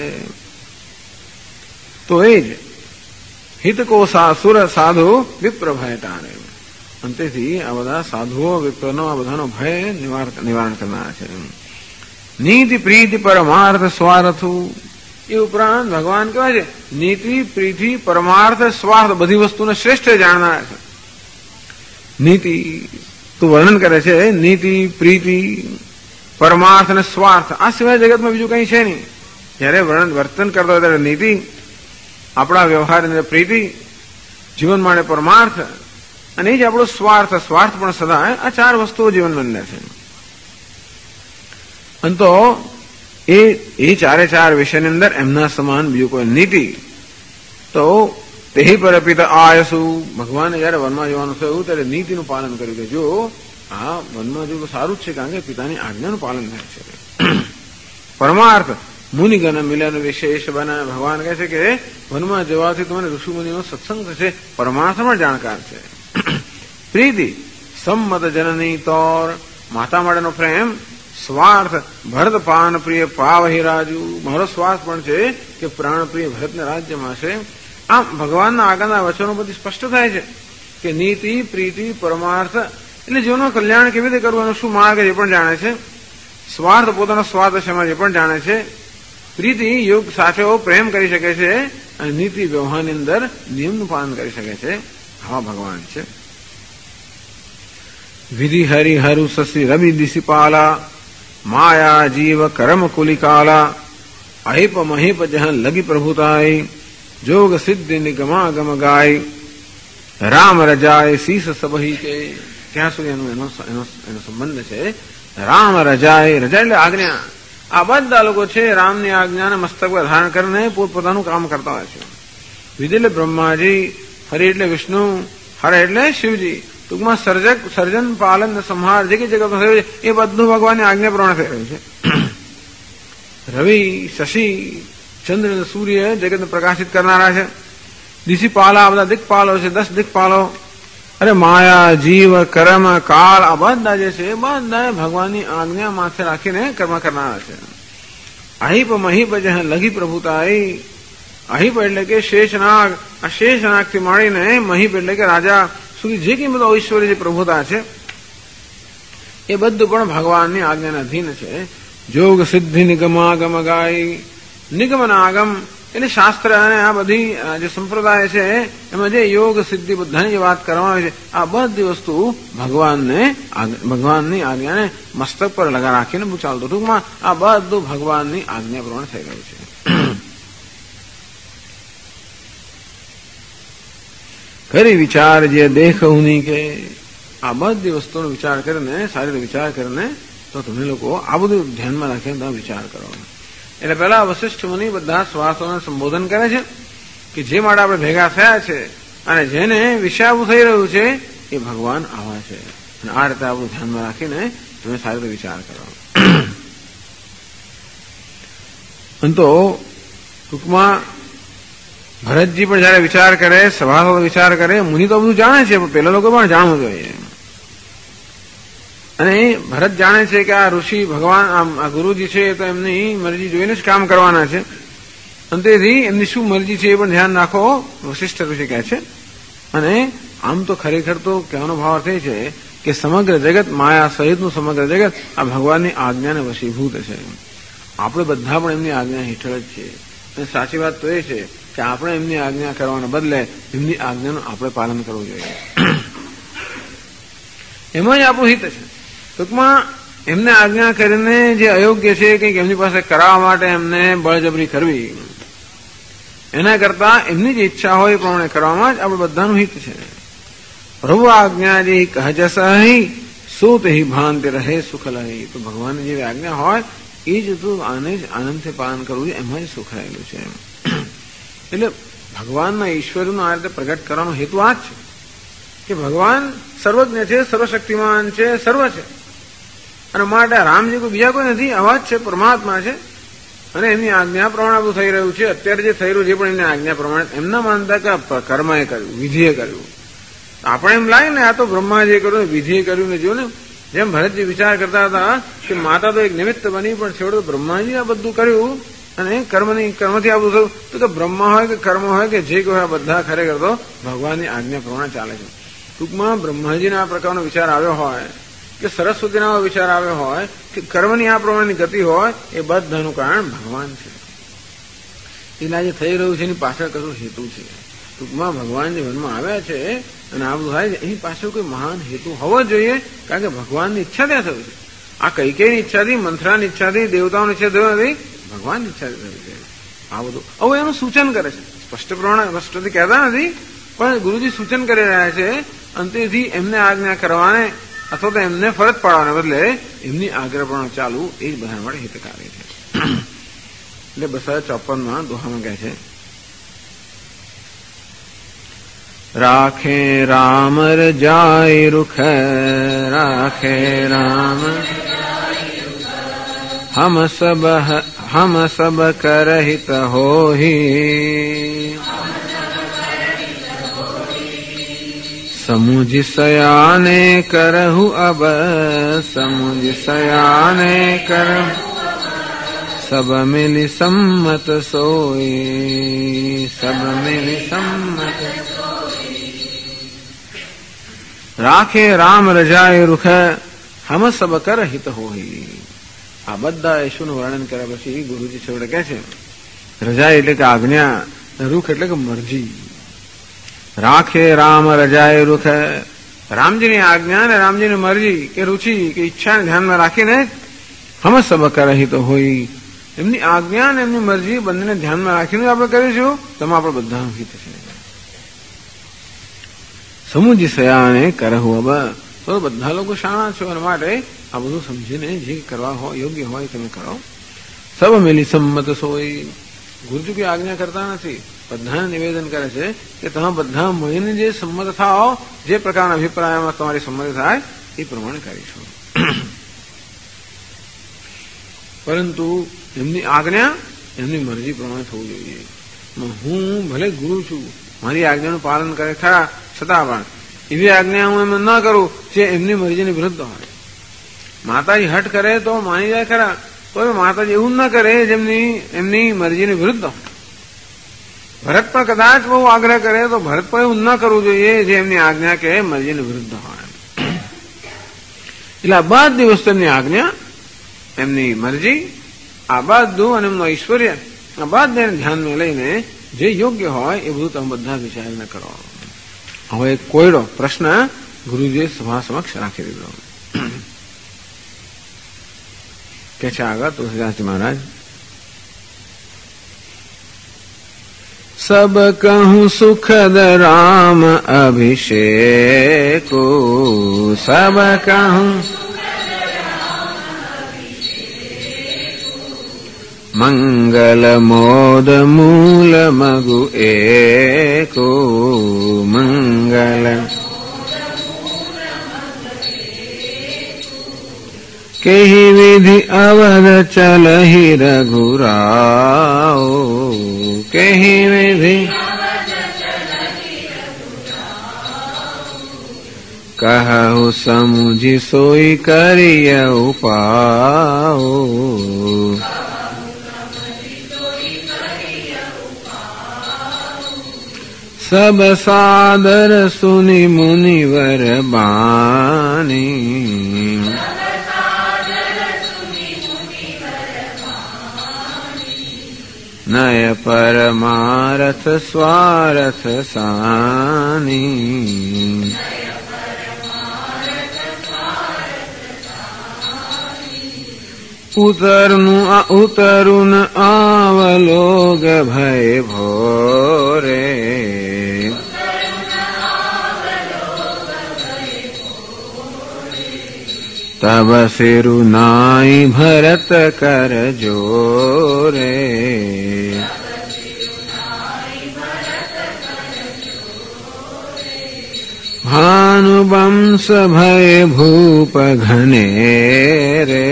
A: તો એ જ હિત કો સુર સાધુ વિપ્ર ભયટારે. અંતેથી આ બધા સાધુઓ વિપ્રનો આ બધાનો ભય નિવારણ કરનારા છે. નીતિ પ્રીતિ પરમાર્થ સ્વાર્થુ. એ ઉપરાંત ભગવાન કહેવાય છે નીતિ પ્રીતિ પરમાર્થ સ્વાર્થ, બધી વસ્તુને શ્રેષ્ઠ જાણનારા છે. નીતિ તું વર્ણન કરે છે, નીતિ પ્રીતિ પરમાર્થ અને સ્વાર્થ, આ સિવાય જગતમાં બીજું કઈ છે નહીં. જયારે વર્તન કરતો હોય ત્યારે નીતિ, આપણા વ્યવહાર અંદર પ્રીતિ, જીવન માટે પરમાર્થ, અને એ જ આપણો સ્વાર્થ. સ્વાર્થ પણ સદા આ ચાર વસ્તુઓ જીવનની અંદર છે. અને તો એ ચારે ચાર વિષયની અંદર એમના સમાન બીજું કોઈ નીતિ. તો તે પરપિત આયસુ. ભગવાને જયારે વનમાં જવાનું થયું ત્યારે નીતિનું પાલન કર્યું કે જો આ વનમાં જવું સારું જ છે, કારણ કે પિતાની આજ્ઞાનું પાલન થાય છે. પરમાર્થ મુનિગણ મિલન વિશેષ બન. ભગવાન કહે છે કે વનમાં જવાથી તમને ઋષિ મુનિનો સત્સંગ થશે, પરમાર્થમાં જાણકાર છે. પ્રીતિ સંમત જનની તોર, માતા માટેનો પ્રેમ. સ્વાર્થ ભરત પાન પ્રિય પાવહી રાજુ, મારો સ્વાર્થ પણ છે કે પ્રાણ પ્રિય ભરતને રાજ્યમાં છે. આમ ભગવાનના આગળના વચનો બધી સ્પષ્ટ થાય છે કે નીતિ પ્રીતિ પરમાર્થ એટલે જીવનનું કલ્યાણ કેવી રીતે કરવું, શું માર્ગ એ પણ જાણે છે. સ્વાર્થ પોતાનો સ્વાર્થ સમાજ એ પણ જાણે છે. પ્રીતિ યોગ સાથે પ્રેમ કરી શકે છે અને નીતિ વ્યવહારની અંદર નિયમનું પાલન કરી શકે છે. આવા ભગવાન છે. વિધિ હરિ હરુ શશી રવિ દિશિપાલા, માયા જીવ કરમ કુલિકાલા, અહિપ મહિપ જહન લગી પ્રભુતાઈ, જોગ સિદ્ધિ નિગમા ગમ ગાય, રામ રજાય શીસ સબહી કે. ત્યાં સુધી એનો સંબંધ છે. રામ રજાય, રજા એટલે આજ્ઞા. આ બધા લોકો છે રામની આજ્ઞાને મસ્તક પર ધારણ કરીને પોતપોતાનું કામ કરતા હોય છે. વિધિ એટલે બ્રહ્માજી, હરિ એટલે વિષ્ણુ, હર એટલે શિવજી. ટૂંકમાં સર્જન પાલન સંહાર જે કઈ જગતમાં થયું છે એ બધું ભગવાનની આજ્ઞા પ્રમાણે થઈ રહ્યું છે. રવિ શશી ચંદ્ર સૂર્ય જગતને પ્રકાશિત કરનારા છે. દિશીપાલા બધા દિક્પાલો છે, 10 દિક્પાલો. અરે માયા જીવ કર્મ કાળ આ બધા જે છે એ બધા ભગવાનની આજ્ઞા માથે રાખીને કર્મ કરનારા છે. અહિપ મહિપ જહ લગી પ્રભુતાઈ, અહિપ એટલે કે શેષનાગ, આ શેષનાગ થી માંડીને મહિપ એટલે કે રાજા સુધી જે કઈ બધું ઐશ્વર્ય જે પ્રભુતા છે એ બધું પણ ભગવાનની આજ્ઞાના અધીન છે. જોગ સિદ્ધિ નિગમાગમ ગાય, નિગમન આગમ એટલે શાસ્ત્ર અને આ બધી જે સંપ્રદાય છે એમાં જે યોગ સિદ્ધિ બધાની જે વાત કરવામાં આવે છે આ બધી વસ્તુ ભગવાનની આજ્ઞાને મસ્તક પર લગા રાખીને બહુ ચાલતું. ટૂંકમાં આ બધું ભગવાનની આજ્ઞા પ્રમાણે થઈ રહ્યું છે. કરી વિચાર જે દેખ ઉની કે, આ બધી વસ્તુનો વિચાર કરીને સારી રીતે વિચાર કરીને તો તમે લોકો આ બધું ધ્યાનમાં રાખીને તમે વિચાર કરો. એટલે પહેલા વશિષ્ઠ મુનિ બધા સ્વાર્થોને સંબોધન કરે છે કે જે માટે આપણે ભેગા થયા છે અને જેને વિષયાવું થઈ રહ્યું છે એ ભગવાન આવા છે. અને આ રીતે આપણું ધ્યાનમાં રાખીને તમે સારી રીતે વિચાર કરો. તો ટૂંકમાં ભરતજી પણ જયારે વિચાર કરે, સભાસદો વિચાર કરે, મુનિ તો બધું જાણે છે પણ પેલા લોકો પણ જાણવું જોઈએ. અને ભરત જાણે છે કે આ ઋષિ ભગવાન આ ગુરુજી છે તો એમની મરજી જોઈને જ કામ કરવાના છે. અને તેથી એમની શું મરજી છે એ પણ ધ્યાન રાખો, વશિષ્ઠ ઋષિ કહે છે. અને આમ તો ખરેખર તો કહેવાનો ભાવ એ છે કે સમગ્ર જગત માયા સહિતનું સમગ્ર જગત આ ભગવાનની આજ્ઞાને વશીભૂત છે. આપણે બધા પણ એમની આજ્ઞા હેઠળ જ છીએ. અને સાચી વાત તો એ છે કે આપણે એમની આજ્ઞા કરવાને બદલે એમની આજ્ઞાનું આપણે પાલન કરવું જોઈએ. એમાં જ આપણું હિત છે. ટૂંકમાં એમને આજ્ઞા કરીને જે અયોગ્ય છે કંઈક એમની પાસે કરાવવા માટે એમને બળજબરી કરવી એના કરતા એમની જે ઈચ્છા હોય એ પ્રમાણે કરવામાં જ આપણે બધાનું હિત છે. પ્રભુ આજ્ઞા જે કહજ સહી સુત હિ ભાંતિ રહે સુખ લહી. તો ભગવાનની જે આજ્ઞા હોય એ જ તું આને જ આનંદથી પાલન કરવું છે, એમાં જ સુખ રહેલું છે. એટલે ભગવાનના ઈશ્વરનો આ રીતે પ્રગટ કરવાનો હેતુ આ જ છે કે ભગવાન સર્વજ્ઞ છે, સર્વશક્તિમાન છે, સર્વ છે. અને માટે રામજી કોઈ બીજા કોઈ નથી, આવા જ છે, પરમાત્મા છે. અને એમની આજ્ઞા પ્રમાણે બધું થઈ રહ્યું છે. અત્યારે જે થઈ રહ્યું છે પણ એમની આજ્ઞા પ્રમાણે એમના માનતા કે કર્મએ કર્યું, વિધિએ કર્યું. આપણે એમ લાગે ને આ તો બ્રહ્માજીએ કર્યું, વિધિએ કર્યું ને જો ને જેમ ભરતજી વિચાર કરતા હતા કે માતા તો એક નિમિત્ત બની પણ છેવટે બ્રહ્માજી આ બધું કર્યું અને કર્મથી આ બધું થયું. તો કે બ્રહ્મા હોય કે કર્મ હોય કે જે કોઈ હોય બધા ખરેખર તો ભગવાનની આજ્ઞા પ્રમાણે ચાલે છે. ટૂંકમાં બ્રહ્માજીને આ પ્રકારનો વિચાર આવ્યો હોય કે સરસ્વતીના વિચાર આવ્યો હોય કે કર્મની આ પ્રમાણેની ગતિ હોય એ બધાનું કારણ ભગવાન છે. એના જે થઈ રહ્યું છે એની પાછળ કશું હેતુ છે. ટૂંકમાં ભગવાન જે વનમાં આવ્યા છે અને આ બધું થાય છે એની પાછળ કોઈ મહાન હેતુ હોવો જોઈએ, કારણ કે ભગવાનની ઈચ્છા ત્યાં થયું છે. આ કૈકેયની ઈચ્છાથી, મંથરાની ઈચ્છાથી, દેવતાઓની ઈચ્છા થયું નથી, ભગવાનની ઈચ્છા થયું છે. આ બધું હવે એનું સૂચન કરે છે. સ્પષ્ટ પ્રમાણે સ્પષ્ટથી કહેતા નથી પણ ગુરુજી સૂચન કરી રહ્યા છે. અંતેથી એમને આજ્ઞા કરવાને અથવા તો એમને ફરજ પાડવાને બદલે એમની આગ્રહ પણ ચાલુ એ જ બધા માટે હિતકારી છે. એટલે 254 દોહામાં કહે છે રાખે રામ રજાય રૂખ, રાખે રામ हम सब करहित होहि। समुझ सयाने करहु अब, समुझ सयाने करहु, सब मिलि सम्मत सोई, सब मिलि सम्मत सोई। राखे राम रजाए रुख, हम सब कर हित होई। આ બધા યશુનું વર્ણન કર્યા પછી ગુરુજી છેવટે કહે છે, રજા એટલે કે આજ્ઞા, રૂખ એટલે કે મરજી. રાખે રામ રજાએ રૂખ, રામજીની આજ્ઞા ને રામજીની મરજી કે રુચિ કે ઈચ્છાને ધ્યાનમાં રાખીને હમ સબ કરહિત હોય. એમની આજ્ઞા અને એમની મરજી બંનેને ધ્યાનમાં રાખીને આપણે કરીશું તેમાં આપણે બધાનું હિત છે. સમુજી સયાને કરહુ અબ, તો બધા લોકો શાણા છો એના માટે આ બધું સમજીને જે કરવા હોય યોગ્ય હોય તમે કરો. સબ મિલી સંમત સોય. ગુરુજી કોઈ આજ્ઞા કરતા નથી, બધાને નિવેદન કરે છે કે તમે બધા મળીને જે સંમત થાઓ, જે પ્રકારના અભિપ્રાયમાં તમારી સંમતિ થાય એ પ્રમાણે કરીશું. પરંતુ એમની આજ્ઞા એમની મરજી પ્રમાણે થવું જોઈએ. હું ભલે ગુરુ છું, મારી આજ્ઞાનું પાલન કરે ખરા, છતાં પણ એવી આજ્ઞા હું એમ ન કરું જે એમની મરજીની વિરુદ્ધ હોય. માતાજી હઠ કરે તો માની જાય ખરા, તો માતાજી એવું ન કરે જેમની એમની મરજીની વિરુદ્ધ હોય. ભરત પણ કદાચ બહુ આગ્રહ કરે તો ભરત પણ એવું ન કરવું જોઈએ જે એમની આજ્ઞા કે મરજીની વિરુદ્ધ હોય. એટલે આ બધી વસ્તુ એમની આજ્ઞા, એમની મરજી, આ બધું અને એમનો ઐશ્વર્ય, આ બધાને ધ્યાનમાં લઈને જે યોગ્ય હોય એ બધું તમે બધા વિચારીને કરો. હવે એક કોયડો પ્રશ્ન ગુરુજીએ સભા સમક્ષ રાખી દીધો. કે છે આગળ તુલસીદાસજી મહારાજ, सब कहूँ सुखद राम अभिषेको, सब कहूँ मंगल मोद मूल मगु एको, मंगल केहि विधि अवध चलहि रघुराओ, केहि विधि कहु समुझि सोई करियउ पाओ, सब सादर सुनि मुनिवर बानी, नय परमारथ स्वारथ सानी, उतरुन आवलोग भय भोरे, तब सिरु नाई भरत कर जोरे, भानुवंश भय भूप घनेरे,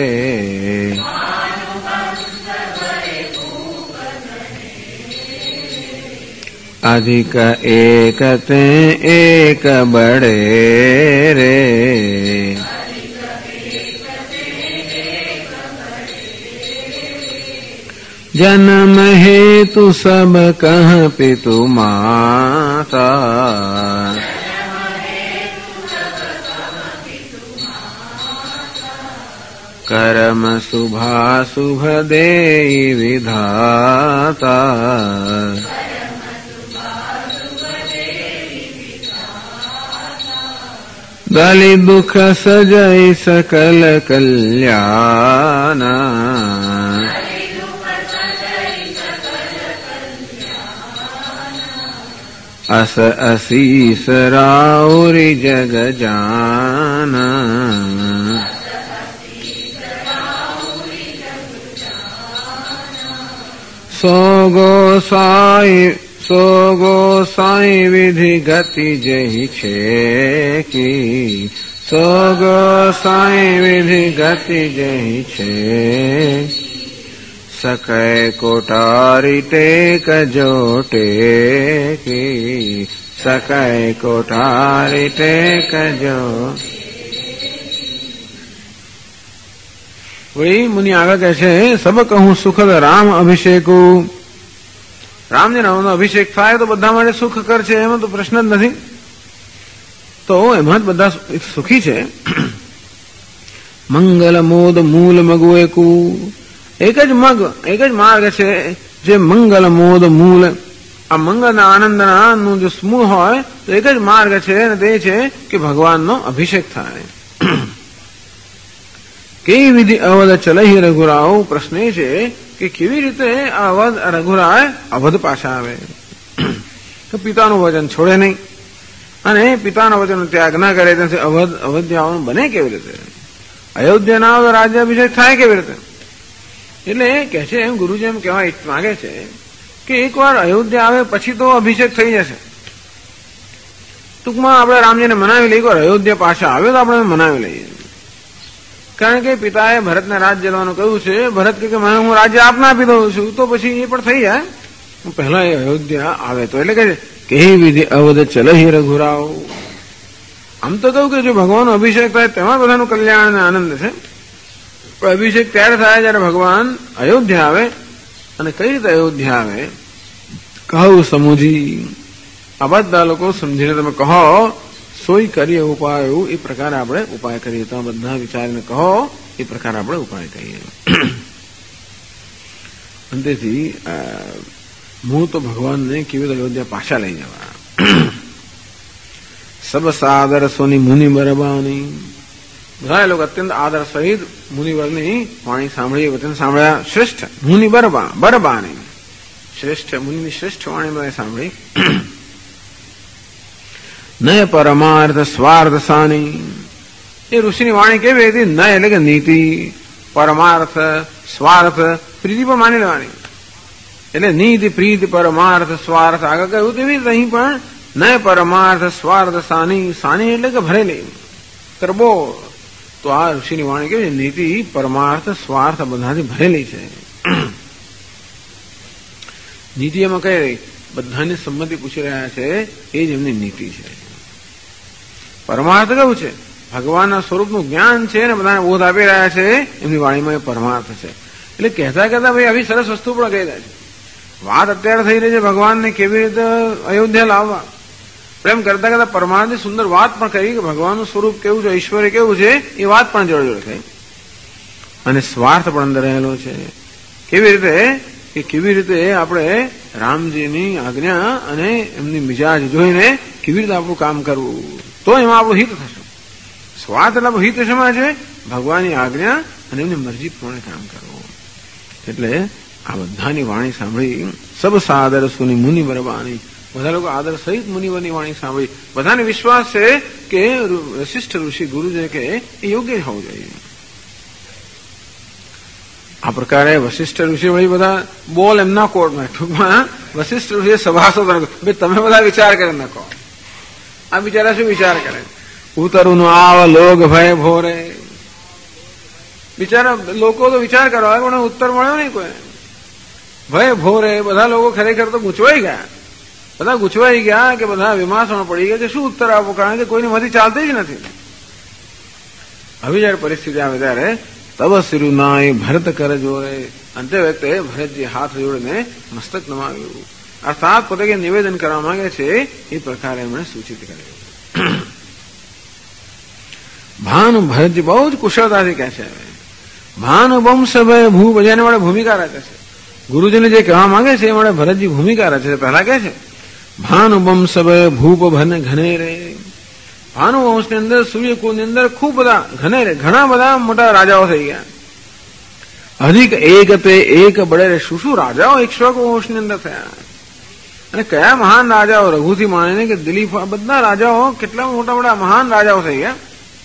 A: अधिक एक ते एक बड़े रे, जन्म हेतु सब कह पितु माता, कर्म शुभाशुभ देई विधाता, गलि दुख सजई सकल कल्याणा, अस असीस राउरि जग जाना, सो गोसाई विधि गति जहि छे की, सो गोसाई विधि गति जहि छे, સખય કોઠારી ટેક જો ટેકી, સખય કોઠારી ટેક જો. વળી મુનિ આગળ કહે છે, સબ કહું સુખદ રામ અભિષેકુ. રામજી નામનો અભિષેક થાય તો બધા માટે સુખ કર છે, એમાં તો પ્રશ્ન જ નથી. તો એમાં જ બધા સુખી છે. મંગલ મોદ મૂલ મગુએકુ. એક જ મગ, એક જ માર્ગ છે જે મંગલ મોદ મૂલ, આ મંગળના આનંદના નું જો મૂળ હોય તો એક જ માર્ગ છે, અને તે છે કે ભગવાનનો અભિષેક થાય. કેવી વિધિ અવધ ચલહી રઘુરાવ. પ્રશ્ન એ છે કે કેવી રીતે અવધ રઘુરાય અવધ પાછા આવે. તો પિતાનું વચન છોડે નહીં અને પિતાના વચનનો ત્યાગ ના કરે, ત્યાંથી અવધ્યાવાનું બને કેવી રીતે? અયોધ્યા ના આવે રાજ્યાભિષેક થાય કેવી રીતે? એટલે કે છે એમ ગુરુજી એમ કહેવા માંગે છે કે એકવાર અયોધ્યા આવે પછી તો અભિષેક થઈ જશે. ટૂંકમાં આપણે રામજીને મનાવી લઈએ, એકવાર અયોધ્યા પાછા આવે તો આપણે મનાવી લઈએ. કારણ કે પિતાએ ભરતને રાજ્ય લેવાનું કહ્યું છે. ભરત કે હું રાજ્ય આપને આપી દઉં છું, તો પછી એ પણ થઈ જાય. પહેલા એ અયોધ્યા આવે તો. એટલે કે કેવી વિધિ અવધ ચલહી રઘુરાવ. આમ તો કહ્યું કે જો ભગવાનનો અભિષેક થાય તેમાં બધાનું કલ્યાણ અને આનંદ છે. પણ અભિષેક ત્યારે થાય જયારે ભગવાન અયોધ્યા આવે. અને કઈ રીતે અયોધ્યા આવે કહું સમુજી. આ બધા લોકો સમજીને તમે કહો, સોય કરીએ ઉપાય, એવું એ પ્રકારે આપણે ઉપાય કરીએ. તો બધા વિચારીને કહો, એ પ્રકારે આપણે ઉપાય કરીએ. અંતેથી મૂળ તો ભગવાનને કેવી રીતે અયોધ્યા પાછા લઈ જવા. સબ સાદર સોની મુનિ બરબાની. બધા લોકો અત્યંત આદર સહિત મુનિવરની વાણી સાંભળી, વચન સાંભળ્યા. શ્રેષ્ઠ મુનિ બરબાની, શ્રેષ્ઠ મુનિની શ્રેષ્ઠ વાણી બધા સાંભળી. નય પરમાર્થ સ્વાર્થ સાની. એ ઋષિની વાણી કેવી હતી? નય એટલે કે નીતિ, પરમાર્થ, સ્વાર્થ, પ્રીતિ પણ માની લેવાની. એટલે નીતિ, પ્રીતિ, પરમાર્થ, સ્વાર્થ આગળ કહ્યું તેવી રીતે અહીં પણ નય પરમાર્થ સ્વાર્થ સાની. સાની એટલે કે ભરેલી, કરબો. તો આ ઋષિની વાણી કેવી છે? નીતિ, પરમાર્થ, સ્વાર્થ બધાથી ભરેલી છે. નીતિ એમાં કઈ રહી? બધાની સંમતિ પૂછી રહ્યા છે, એ જ એમની નીતિ છે. પરમાર્થ કયું છે? ભગવાનના સ્વરૂપનું જ્ઞાન છે ને બધાને બોધ આપી રહ્યા છે, એમની વાણીમાં એ પરમાર્થ છે. એટલે કહેતા ભાઈ આવી સરસ વસ્તુ પણ કહી રહ્યા છે. વાત અત્યારે થઈ રહી છે ભગવાનને કેવી રીતે અયોધ્યા લાવવા. પ્રેમ કરતા કરતા પરમાર્થની સુંદર વાત પણ કરી કે ભગવાનનું સ્વરૂપ કેવું છે, ઈશ્વરે કેવું છે, એ વાત પણ જોડે જોડે થઈ. અને સ્વાર્થ પણ અંદર રહેલો છે. કેવી રીતે કે કેવી રીતે આપણે રામજીની આજ્ઞા અને એમની મિજાજ જોઈને કેવી રીતે આપણું કામ કરવું, તો એમાં આપણું હિત થશે. સ્વાર્થ એટલે હિત શેમાં છે? ભગવાનની આજ્ઞા અને એમની મરજી પ્રમાણે કામ કરવું. એટલે આ બધાની વાણી સાંભળી. સબ સાદર સુની મુનિ બરબાની. બધા લોકો આદર સહિત મુનિવરની વાણી સાંભળી. બધાને વિશ્વાસ છે કે વશિષ્ઠ ઋષિ ગુરુ જે કે એ યોગ્ય હોવું જોઈએ. આ પ્રકારે વશિષ્ઠ ઋષિ વળી બધા બોલ એમના કોર્ટમાં. ટૂંકમાં વશિષ્ઠ ઋષિ સભાસદ ભાઈ તમે બધા વિચાર કરી નાખો. આ બિચારા શું વિચાર કરે? ઉતરું આવ લોગ ભય ભોરે. બિચારા લોકો તો વિચાર કરવા પણ ઉત્તર મળ્યો નહીં કોઈ. ભય ભોરે. બધા લોકો ખરેખર તો ગૂંચવાઈ ગયા. બધા ગૂંચવાઈ ગયા કે બધા વિમાસમાં પડી ગયા કે શું ઉત્તર આપો, કારણ કે કોઈની માંથી ચાલતી જ નથી. હવે જયારે પરિસ્થિતિ આવે ત્યારે તબ સિરુનાય ભરત કર જોરે. અંતે વ્યક્તે ભરતજી હાથ જોડીને મસ્તક નમાવ્યું. અર્થાત પોતે કે નિવેદન કરવા માંગે છે એ પ્રકારે એમણે સૂચિત કર્યું. ભાનુ ભરતજી બહુ જ કુશળતાથી કહે છે. ભાનુ વંશ ભૂપ, જેને મળે ભૂમિકા રચે છે. ગુરુજીને જે કહેવા માંગે છે એ મળે ભરતજી ભૂમિકા રચે છે. પહેલા કહે છે ભાનુ વંશ ભૂપ ભન ઘને રે. ભાનુ વંશની અંદર, સૂર્યકુળની અંદર ખૂબ બધા ઘને રે, ઘણા બધા મોટા રાજાઓ થઈ ગયા. અધિક એક તે એક બળે રે. શું રાજાઓ ઇક્ષ્વાકુ વંશની અંદર થયા. અને કયા મહાન રાજાઓ, રઘુથી માંડીને કે દિલીપ, બધા રાજાઓ કેટલા મોટા મોટા મહાન રાજાઓ થઈ ગયા.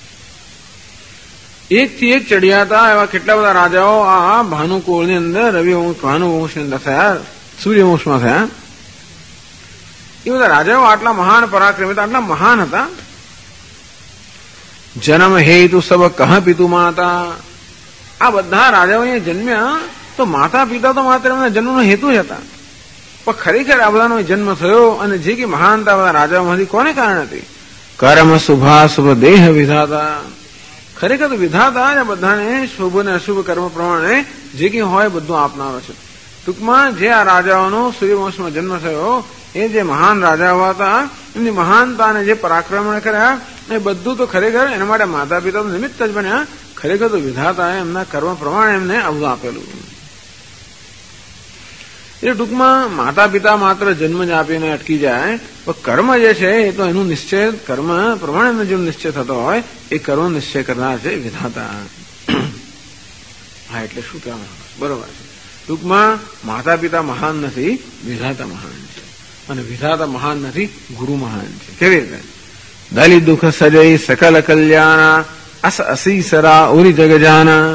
A: એક થી એક ચડિયા હતા એવા કેટલા બધા રાજાઓ આ ભાનુકુળની અંદર, ભાનુવંશની અંદર થયા, સૂર્યવંશમાં થયા. એ બધા રાજાઓ આટલા મહાન પરાક્રમી હતા, આટલા મહાન હતા. જન્મ હેતુ સબ કહ પિતુ માતા. આ બધા રાજાઓ જન્મ્યા તો માતા પિતા તો માત્ર એમના જન્મનો હેતુ જ હતા, પણ ખરેખર આ બધાનો જન્મ થયો અને જે કે મહાનતા બધા રાજાઓમાંથી કોને કારણે હતી? કર્મ શુભાશુભ દેહ વિધાતા. ખરેખર તો વિધાતા અને બધાને શુભ અને અશુભ કર્મ પ્રમાણે જે કંઈ હોય બધું આપનારો છે. ટૂંકમાં જે આ રાજાઓનો સૂર્યવંશમાં જન્મ થયો એ જે મહાન રાજાઓ હતા એમની મહાનતા અને જે પરાક્રમણ કર્યા એ બધું તો ખરેખર એના માટે માતા પિતા નિમિત્ત જ બન્યા. ખરેખર તો વિધાતાએ એમના કર્મ પ્રમાણે એમને અવધું આપેલું. એટલે ટૂંકમાં માતા પિતા માત્ર જન્મ જ આપીને અટકી જાય, પણ કર્મ જે છે એ તો એનું નિશ્ચય કર્મ પ્રમાણે જેમ નિશ્ચય થતો હોય એ કર્મ નિશ્ચય કરનાર છે વિધાતા. હા, એટલે શું કહેવાનું? બરોબર છે. ટૂંકમાં માતા પિતા મહાન નથી, વિધાતા મહાન છે, અને વિધાતા મહાન નથી, ગુરુ મહાન છે. કેવી રીતે? દલિ દુઃખ સજઈ સકલ કલ્યાણા અસ અસીસરા ઉરી જગજાના.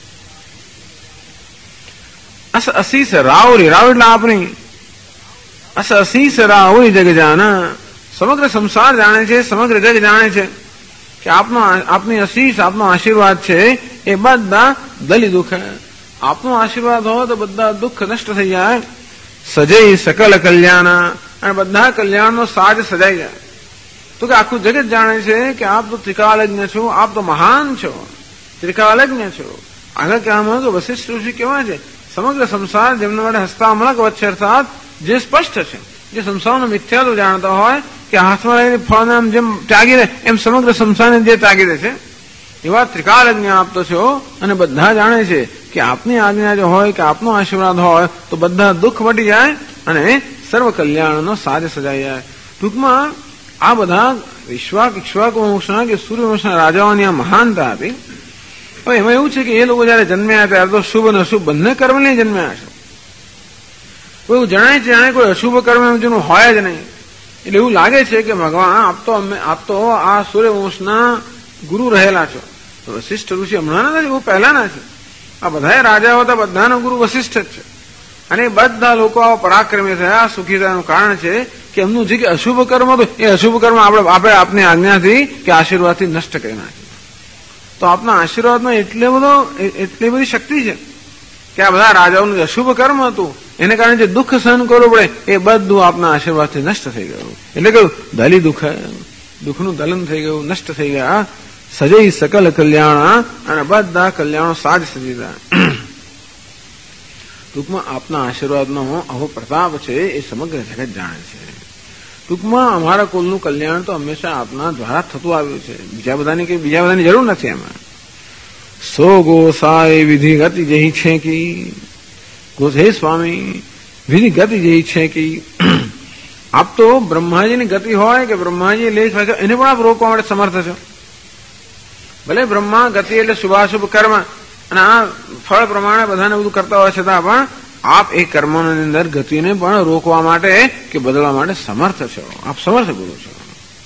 A: અસ અસીસરા ઉરી, રાવ એટલે આપણી, અસ અસીસરા ઉરી જગજાના. સમગ્ર સંસાર જાણે છે, સમગ્ર જગ જાણે છે કે આપની અસીસ, આપનો આશીર્વાદ છે એ બધા દલિ દુઃખ. આપનો આશીર્વાદ હોય તો બધા દુઃખ નષ્ટ થઈ જાય. સજઈ સકલ કલ્યાણા, અને બધા કલ્યાણનો સાજ સજાઈ જાય. તો કે આખું જગત જાણે છે કે આપ તો ત્રિકાલજ્ઞ છો, આપ તો મહાન છો, ત્રિકાલજ્ઞ છો. આગળ કહેવામાં કે વશિષ્ઠ ઋષિ કેવા છે? સમગ્ર સંસાર જેમના માટે હસ્તામલક વચ્ચે, અર્થાત જે સ્પષ્ટ છે, જે સંસારનો મિથ્યા તો જાણતા હોય કે હાથમાં લઈને ફળને જેમ ત્યાગી દે એમ સમગ્ર સંસારને જે ત્યાગી દે છે એવા ત્રિકાલજ્ઞ આપ તો છો. અને બધા જાણે છે કે આપની આજ્ઞા જો હોય કે આપનો આશીર્વાદ હોય તો બધા દુઃખ મટી જાય અને સર્વ કલ્યાણનો સાજ સજાઈ જાય. ટૂંકમાં આ બધા ઇક્ષ્વાકુ વંશના કે સૂર્યવંશના રાજાઓની આ મહાનતા હતી. હવે એમાં એવું છે કે એ લોકો જયારે જન્મ્યા ત્યારે તો શુભ અને અશુભ બંને કર્મ લઈ જન્મ્યા છે. કોઈ જણાય છે જાણે કોઈ અશુભ કર્મ જેનું હોય જ નહીં. એટલે એવું લાગે છે કે ભગવાન આપ તો આ સૂર્યવંશના ગુરુ રહેલા છો. વશિષ્ઠ ઋષિ હમણાં નથી, બહુ પહેલાના છે. આ બધા રાજાઓ હતા, બધાનો ગુરુ વશિષ્ઠ જ છે. અને બધા લોકો આવા પરાક્રમી થયા, સુખી થયાનું કારણ છે કે એમનું જે અશુભ કર્મ હતું એ અશુભ કર્મ આપણે આપની આજ્ઞાથી કે આશીર્વાદથી નષ્ટ કરી નાખ્યું. તો આપના આશીર્વાદમાં એટલી બધી શક્તિ છે કે આ બધા રાજાઓનું જે અશુભ કર્મ હતું એને કારણે જે દુઃખ સહન કરવું પડે એ બધું આપના આશીર્વાદથી નષ્ટ થઈ ગયું. એટલે કહ્યું દલી દુઃખનું દલન થઈ ગયું, નષ્ટ થઈ ગયા. સજઈ સકલ કલ્યાણા, અને બધા કલ્યાણો સાજ સજી ગયા. ટૂંકમાં આપના આશીર્વાદનો આવો પ્રતાપ છે એ સમગ્ર જગત જાણે છે. ટૂંકમાં અમારા કુલનું કલ્યાણ તો હંમેશા આપના દ્વારા થતું આવ્યું છે. બીજા બધાની જરૂર નથી. એમાં સો ગોસાય વિધિ ગતિ જઈ છે કે ગોધે સ્વામી વિધિ ગતિ જઈ છે કે આપ તો બ્રહ્માજીની ગતિ હોય કે બ્રહ્માજી લેખ હોય એને પણ આપ રોકવા માટે સમર્થ છો. ભલે બ્રહ્મા ગતિ એટલે શુભાશુભ કર્મ અને આ ફળ પ્રમાણે બધાને બધું કરતા હોય છતાં પણ આપ એ કર્મોની અંદર ગતિને પણ રોકવા માટે કે બદલવા માટે સમર્થ છો. આપ સમર્થ ગુરુ છો.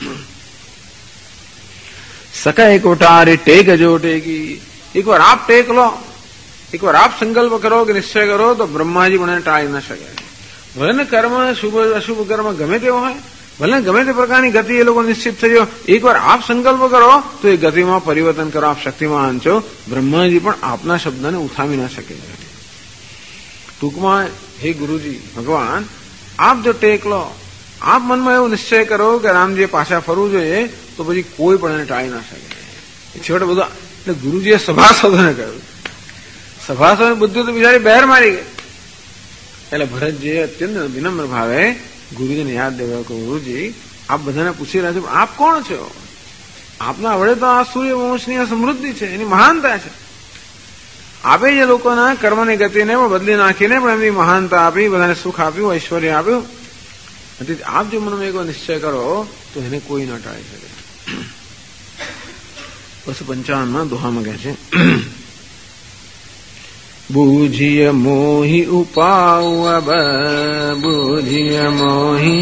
A: સકાય કોટારી ટેક જો ટેકી. એકવાર આપ ટેક લો, એકવાર આપ સંકલ્પ કરો કે નિશ્ચય કરો તો બ્રહ્માજી મને ટાળી ન શકે. ભલે ને કર્મ શુભ અશુભ કર્મ ગમે તેવો હોય, ભલે ગમે તે પ્રકારની ગતિ એ લોકો નિશ્ચિત થઈ જાય, એકવાર આપ સંકલ્પ કરો તો એ ગતિમાં પરિવર્તન કરો. આપ શક્તિમાન છો. બ્રહ્માજી પણ આપના શબ્દને ઉઠાવી ના શકે. ટૂંકમાં હે ગુરુજી ભગવાન, આપ જો ટેક લો, આપ મનમાં એવો નિશ્ચય કરો કે રામજીએ પાછા ફરવું જોઈએ તો પછી કોઈ પણ એને ટાળી ના શકે. છેવટે બધું એટલે ગુરુજીએ સભાસદોને કહ્યું. સભાસદોની બુદ્ધિ તો બિચારી બહાર મારી ગઈ. એટલે ભરતજીએ અત્યંત વિનમ્ર ભાવે ગુરુજીને યાદ દેવા કે ગુરુજી આપ બધાને પૂછી રહ્યા છો પણ આપ કોણ છો? આપના વડે તો આ સૂર્યવંશની સમૃદ્ધિ છે, એની મહાનતા છે. આપે જે લોકોના કર્મની ગતિને પણ બદલી નાખીને પણ એમની મહાનતા આપી, બધાને સુખ આપ્યું, ઐશ્વર્ય આપ્યું. આપ જો મનમાં એક નિશ્ચય કરો તો એને કોઈ ના ટાળી શકે. 255 દોહામાં કહે છે બુઝિય મોહી ઉપાવ બુઝિય મોહી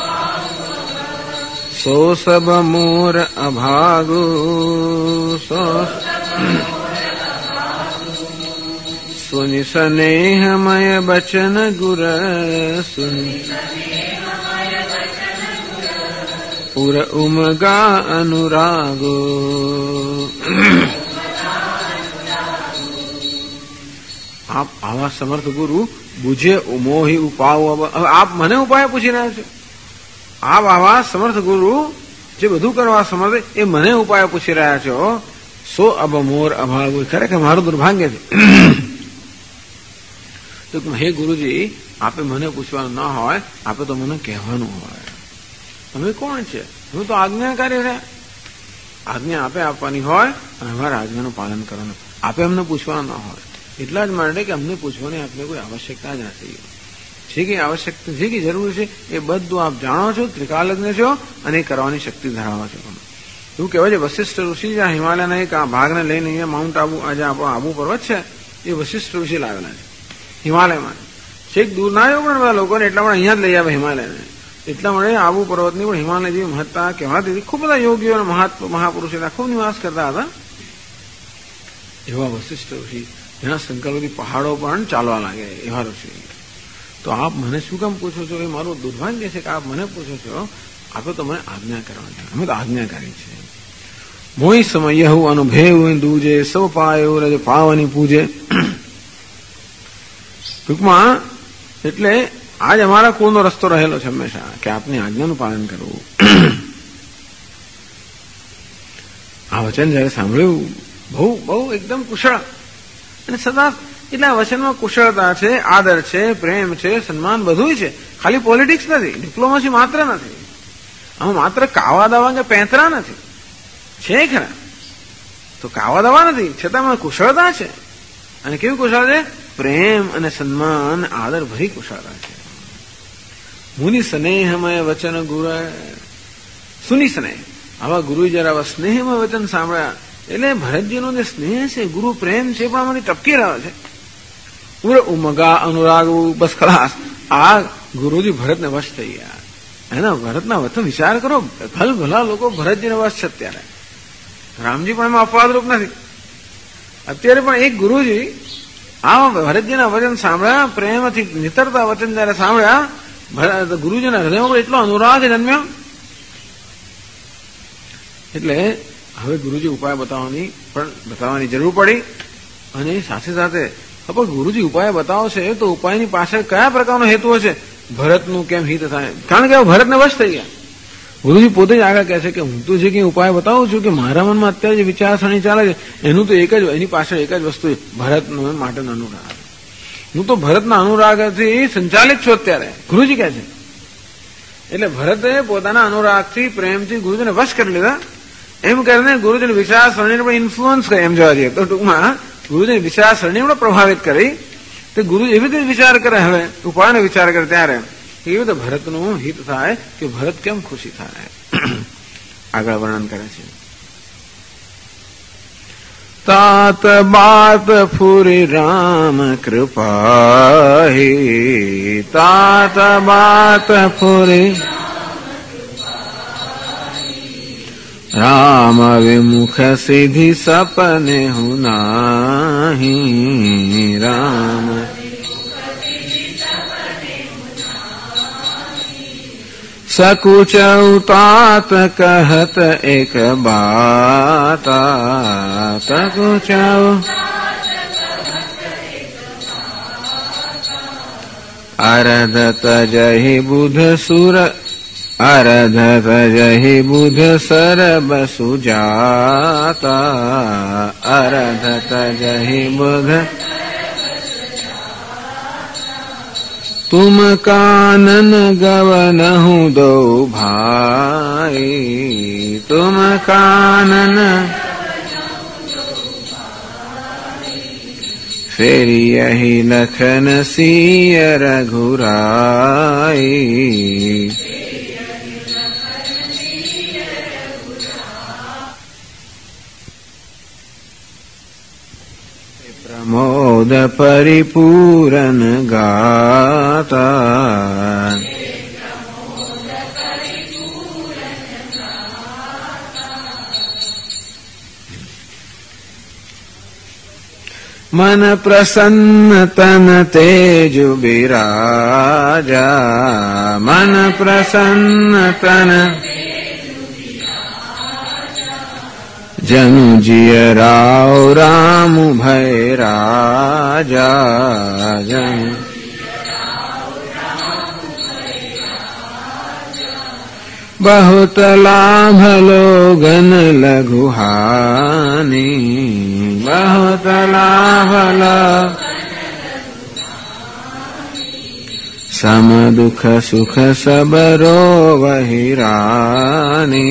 A: સો સબ મોર અભાગુ સુનિ સ્નેહમય બચન ગુર સુનિ પુર ઉમગા અનુરાગો. આપ આવા સમર્થ ગુરુ બુજે મોહી ઉપાવ. આપ મને ઉપાય પૂછી રહ્યા છો. આપ આવા સમર્થ ગુરુ જે બધું કરવા સમર્થ એ મને ઉપાય પૂછી રહ્યા છો. સો અબ મોર અભાવ. ખરેખર મારું દુર્ભાગ્ય છે. તો હે ગુરુજી, આપે મને પૂછવાનું ના હોય, આપે તો મને કહેવાનું હોય. તમે કોણ છે? હું તો આજ્ઞાકારી રહ્યા. આજ્ઞા આપે આપવાની હોય અને અમારા આજ્ઞાનું પાલન કરવાનું. આપે અમને પૂછવાનું ના હોય. એટલા જ માટે કે અમને પૂછવાની આપને કોઈ આવશ્યકતા જ નથી. જે કંઈ આવશ્યકતા, જે કંઈ જરૂર છે એ બધું આપ જાણો છો, ત્રિકાલજ્ઞ છો અને એ કરવાની શક્તિ ધરાવો છો. એવું કહેવાય છે વશિષ્ઠ ઋષિ જ્યાં હિમાલયના એક ભાગને લઈને અહીંયા માઉન્ટ આબુ, આજે આબુ પર્વત છે એ વશિષ્ઠ ઋષિ લાવેલા છે હિમાલયમાં. છેક દૂર ના આવ્યો પણ બધા લોકોને એટલા માટે અહીંયા જ લઈ આવે હિમાલયને. એટલા માટે આબુ પર્વતની પણ હિમાલય જેવી મહત્તા કહેવાતી હતી. ખૂબ બધા યોગીઓ અને મહાપુરુષો ખૂબ નિવાસ કરતા હતા. એવા વશિષ્ઠ ઋષિ એના સંકલ્પથી પહાડો પણ ચાલવા લાગે એવા ઋષિ. તો આપ મને શું કામ પૂછો છો? એ મારું દુર્ભાગ્ય છે કે આપ મને પૂછો છો. આપે તો મને આજ્ઞા કરવાની. અમે તો આજ્ઞાકારી છે. મોઈ સમય અનુભેવ દૂજે સૌ પાયો રજ પાવાની પૂજે. ટૂંકમાં એટલે આજ અમારા કુળનો રસ્તો રહેલો છે હંમેશા કે આપની આજ્ઞાનું પાલન કરવું. આ વચન જયારે સાંભળ્યું બહુ બહુ એકદમ કુશળ અને સદા એટલે આ વચનમાં કુશળતા છે, આદર છે, પ્રેમ છે, સન્માન બધું છે. ખાલી પોલિટિક્સ નથી, ડિપ્લોમસી માત્ર નથી, આમાં માત્ર કાવા દાવા કે પેંતરા નથી. છે ખરા તો કાવા દાવા નથી, છતાં એમાં કુશળતા છે. અને કેવી કુશળતા છે? પ્રેમ અને સન્માન આદર ભરી કુશળતા છે. મુનિ સ્નેહમય વચન ગુરુ સુની સ્નેહ. આવા ગુરુ જરા આવા સ્નેહમય વચન સાંભળ્યા એટલે ભરતજીનો જે સ્નેહ છે, ગુરુ પ્રેમ છે, પણ અમારી ટપકી રહ્યો છે. ઉમગા અનુરાગ બસ ખલાસ. આ ગુરુજી ભરતને વશ થઈ ગયા. એના ભરતના વચન વિચાર કરો. ભલ ભલા લોકો ભરતજીને વશ છે અત્યારે. રામજી પણ એમાં અપવાદરૂપ નથી. અત્યારે પણ એક ગુરુજી આ ભરતજીના વચન સાંભળ્યા, પ્રેમથી નિતરતા વચન જયારે સાંભળ્યા, ગુરુજીના હૃદયમાં પણ એટલો અનુરાગ જન્મ્યો. એટલે હવે ગુરુજી ઉપાય બતાવવાની જરૂર પડી. અને સાથે સાથે પણ ગુરુજી ઉપાય બતાવશે તો ઉપાયની પાછળ કયા પ્રકારનો હેતુ હશે? ભરતનું કેમ હિત થાય? કારણ કે ભરતને વશ થઈ ગયા. ગુરુજી પોતે જ આગળ કહે છે કે હું તો જે કંઈ ઉપાય બતાવું છું કે મારા મનમાં અત્યારે જે વિચારસરણી ચાલે છે એનું તો એની પાછળ એક જ વસ્તુ છે, ભરતનો માટેનો અનુરાગ. હું તો ભરતના અનુરાગથી સંચાલિત છું અત્યારે, ગુરુજી કહે છે. એટલે ભરતે પોતાના અનુરાગથી, પ્રેમથી ગુરુજીને વશ કરી લીધા. એમ કરીને ગુરુજીની વિચારસરણીને પણ ઇન્ફ્લુઅન્સ કરે. એમ જોવા જઈએ તો ટૂંકમાં ગુરુજીની વિચારસરણી પણ પ્રભાવિત કરી. તે ગુરુ એવી રીતે વિચાર કરે, હવે ઉપાયનો વિચાર કરે ત્યારે એવી રીતે ભરતનું હિત થાય કે ભરત કેમ ખુશી થાય. આગળ વર્ણન કરે છે. તાત બાત ફુરી રામ કૃપા હે. તાત બાત ફુરી રામ વિમુખ સિદ્ધિ સપને હું નાહી. રામ સકુચ ઉતાત કહત એક બાતા. સકુચ અરધત જહી બુધ સુર અરધત જહી બુધ સરબ સુજાતા. અરધત જહી બુધ तुम कानन गवन हूँ दो भाई. तुम कानन फेरी यही लखन सिय रघुराई. प्रमोद परिपूरन गाता. मन प्रसन्न तन तेज बिराजा. मन प्रसन्न तन જનુ જીય રાવ રામ ભય રાજા જનુ बहुत लाभ लोगन लघु हानि बहुत लाभ सम दुख सुख सब रो वही रानी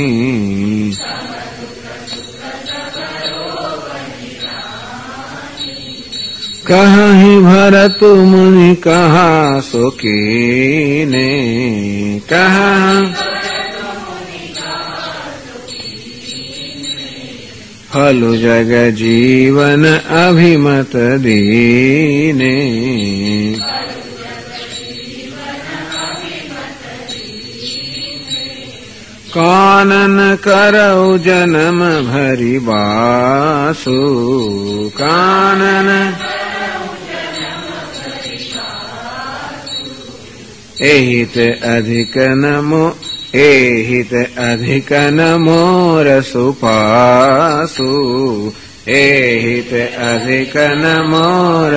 A: कहि भरत मुनि कहा सो कीने कहा फलु जग जीवन अभिमत दीने कानन करौ जन्म भरि बासु कानन एहित अधिक नमो एहित अधिक नमोर सुपासु एहित अधिक नमोर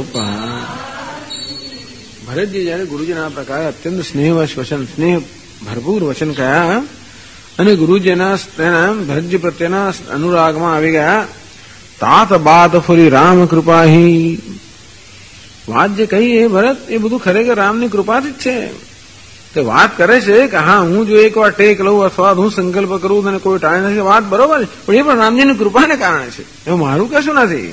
A: सुपासु भरत जी जયારે ગુરુજીના આ પ્રકારે અત્યંત સ્નેહવશ વચન સ્નેહ ભરપૂર વચન કયા અને ગુરુજીના તેના ભરતજી પ્રત્યેના અનુરાગમાં આવી ગયા તાત બાત ફરી રામ કૃપાહી વાત જે કહી એ ભરત એ બધું ખરેખર રામની કૃપાથી જ છે તે વાત કરે છે કે હા હું જો એકવાર ટેક લઉં અથવા હું સંકલ્પ કરું અને કોઈ ટાળે નથી વાત બરોબર પણ એ પણ રામજીની કૃપાને કારણે છે એવું મારું કશું નથી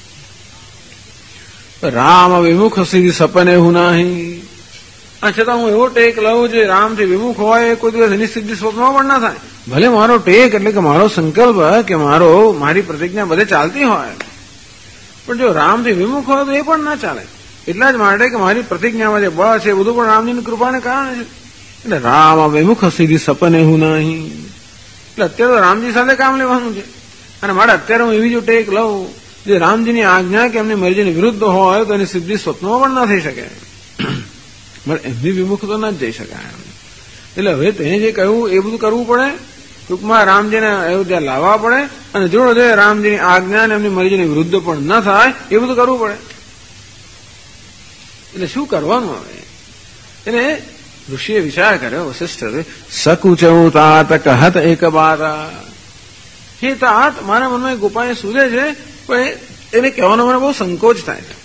A: રામ વિમુખ સીધી સપને હું નહીં છતાં હું એવો ટેક લઉં જે રામથી વિમુખ હોય કોઈ દિવસ એની સિદ્ધિ સ્વપ્નમાં પણ ના થાય ભલે મારો ટેક એટલે કે મારો સંકલ્પ કે મારી પ્રતિજ્ઞા બધે ચાલતી હોય પણ જો રામથી વિમુખ હોય તો એ પણ ના ચાલે એટલા જ માટે કે મારી પ્રતિજ્ઞામાં જે બળ છે એ બધું પણ રામજીની કૃપાને કારણે છે એટલે રામ વિમુખ સીધી સપને હું નહીં એટલે અત્યારે તો રામજી સાથે કામ લેવાનું છે અને મારે અત્યારે હું એવી જો ટેક લઉં જે રામજીની આજ્ઞા કે એમની મરજીની વિરુદ્ધ હોય તો એની સિદ્ધિ સ્વપ્નમાં પણ ના થઈ શકે એમની વિમુખ તો ના જ જઈ શકાય એટલે હવે તેને જે કહ્યું એ બધું કરવું પડે ટૂંકમાં રામજીને અયોધ્યા લાવવા પડે અને જોડે રામજીની આજ્ઞા અને એમની મરજીની વિરુદ્ધ પણ ન થાય એ બધું કરવું પડે એટલે શું કરવાનું હવે એને ઋષિએ વિચાર કર્યો વશિષ્ઠ સકુચવું તાત કહત એક બાત હે તાત મારા મનમાં એક ઉપાય સૂઝે છે પણ એને કહેવાનો મને બહુ સંકોચ થાય છે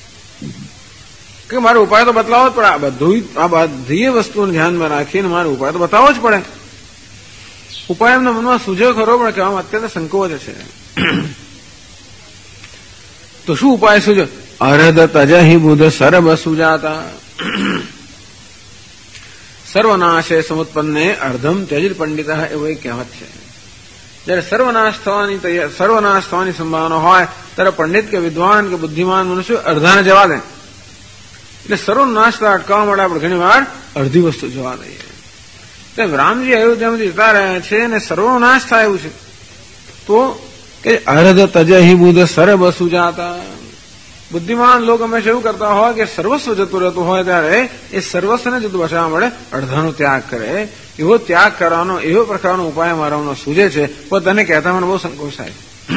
A: કે મારો ઉપાય તો બતલાવો જ પડે આ બધી વસ્તુઓને ધ્યાનમાં રાખીને મારો ઉપાય તો બતાવવો જ પડે ઉપાય એમના મનમાં સૂઝ્યો ખરો પણ કહેવામાં અત્યંત સંકોચ છે તો શું ઉપાય સૂઝ્યો અરદ તજહિ બુધ સર્વ સુજાતા સર્વનાશે સમુત્પન્ને અર્ધમ ત્યજિત પંડિત એવો એક કહેવત છે જયારે સર્વનાશ થવાની સંભાવના હોય ત્યારે પંડિત કે વિદ્વાન કે બુદ્ધિમાન મનુષ્ય અર્ધાને જવા દે એટલે સર્વનાશ અટકાવવા માટે આપણે ઘણી વાર અડધી વસ્તુ જવા દઈએ એટલે રામજી અયોધ્યામાંથી જતા રહ્યા છે અને સર્વનાશ થાય એવું છે તો કે અર્ધ તજહિ બુધ સર્વ સુજાતા બુદ્ધિમાન લોકો હંમેશા એવું કરતા હોય કે સર્વસ્વ જતું રહેતું હોય ત્યારે એ સર્વસ્વને જતું બચાવવા માટે અડધાનો ત્યાગ કરે એવો ત્યાગ કરવાનો એવો પ્રકારનો ઉપાય મારાનો સૂજે છે પણ તને કહેતા મને બહુ સંકોચ થાય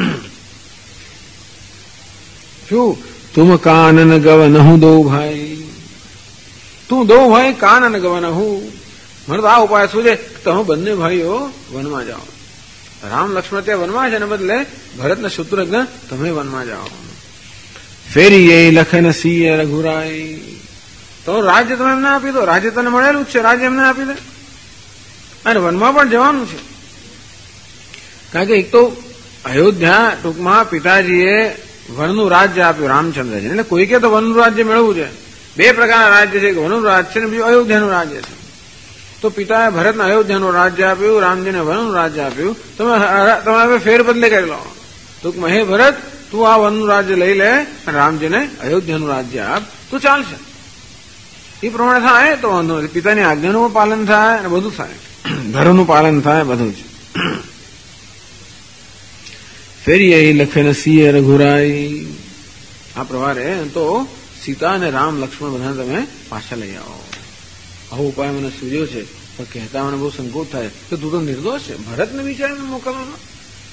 A: શું તુમ કાનન ગવનહું દો ભાઈ તું દો ભાઈ કાનન ગવનહું મને તો આ ઉપાય સૂજે તમે બંને ભાઈઓ વનમાં જાઓ રામ લક્ષ્મણ ત્યાં વનમાં છે ને બદલે ભરત ને શત્રુઘ્ન તમે વનમાં જાઓ ફેરી એ લખન સિંહ રઘુરાય તો રાજ્ય તમે એમને આપી દો રાજ્ય તને મળેલું જ છે રાજ્ય એમને આપી દે અને વનમાં પણ જવાનું છે કારણ કે એક તો અયોધ્યા ટૂંકમાં પિતાજીએ વનનું રાજ્ય આપ્યું રામચંદ્રજી એટલે કોઈકે તો વનનું રાજ્ય મેળવવું છે બે પ્રકારના રાજ્ય છે એક વનનું રાજ્ય છે ને બીજું અયોધ્યાનું રાજ્ય છે તો પિતાએ ભરતને અયોધ્યાનું રાજ્ય આપ્યું રામજીને વનનું રાજ્ય આપ્યું તમે હવે ફેરબદલે કરી લો ટૂંકમાં હે ભરત તું આ વનનું રાજ્ય લઈ લે અને રામજીને અયોધ્યાનું રાજ્ય આપ તો ચાલશે એ પ્રમાણે થાય તો વાંધો નથી પિતાની આજ્ઞાનું પાલન થાય અને બધું થાય ધર્મનું પાલન થાય બધું જ ફેરી એ લખેને સિંહ રઘુરાઈ આ પ્રમાણે તો સીતા અને રામ લક્ષ્મણ બધા તમે પાછા લઈ આવો આવો ઉપાય મને સૂજ્યો છે પણ કહેતા મને બહુ સંકોચ થાય કે તું તો નિર્દોષ છે ભરતને વિચારીને મોકલવાનો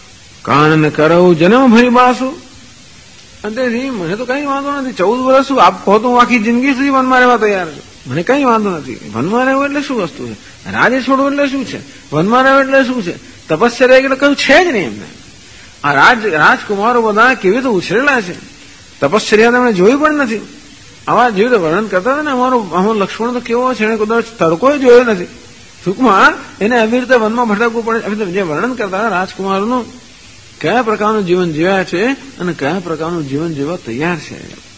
A: કાનન કરો જન્મ ભરી બાસુ. અંતેથી મને તો કઈ વાંધો નથી. 14 વર્ષ આપ કહો તો હું આખી જિંદગી સુધી વનમાં રહેવા તૈયાર છું. મને કઈ વાંધો નથી. વનમાં રહેવું એટલે શું વસ્તુ છે? રાજ્ય છોડવું એટલે શું છે? વનમાં રહેવું એટલે શું છે? તપસ્યા એટલે કયું છે જ નહીં એમને. આ રાજકુમારો બધા કેવી રીતે ઉછરેલા છે. તપશ્ચર્યા તેમણે જોઈ પણ નથી. આવા જેવી રીતે વર્ણન કરતા હતા ને અમારો લક્ષ્મણ તો કેવો છે એને કદાચ તડકો જોયો નથી. ટૂંકમાં એને આવી રીતે વનમાં ભટકવું પડે. આવી રીતે જે વર્ણન કરતા હતા રાજકુમારોનું કયા પ્રકારનું જીવન જીવ્યા છે અને કયા પ્રકારનું જીવન જીવવા તૈયાર છે.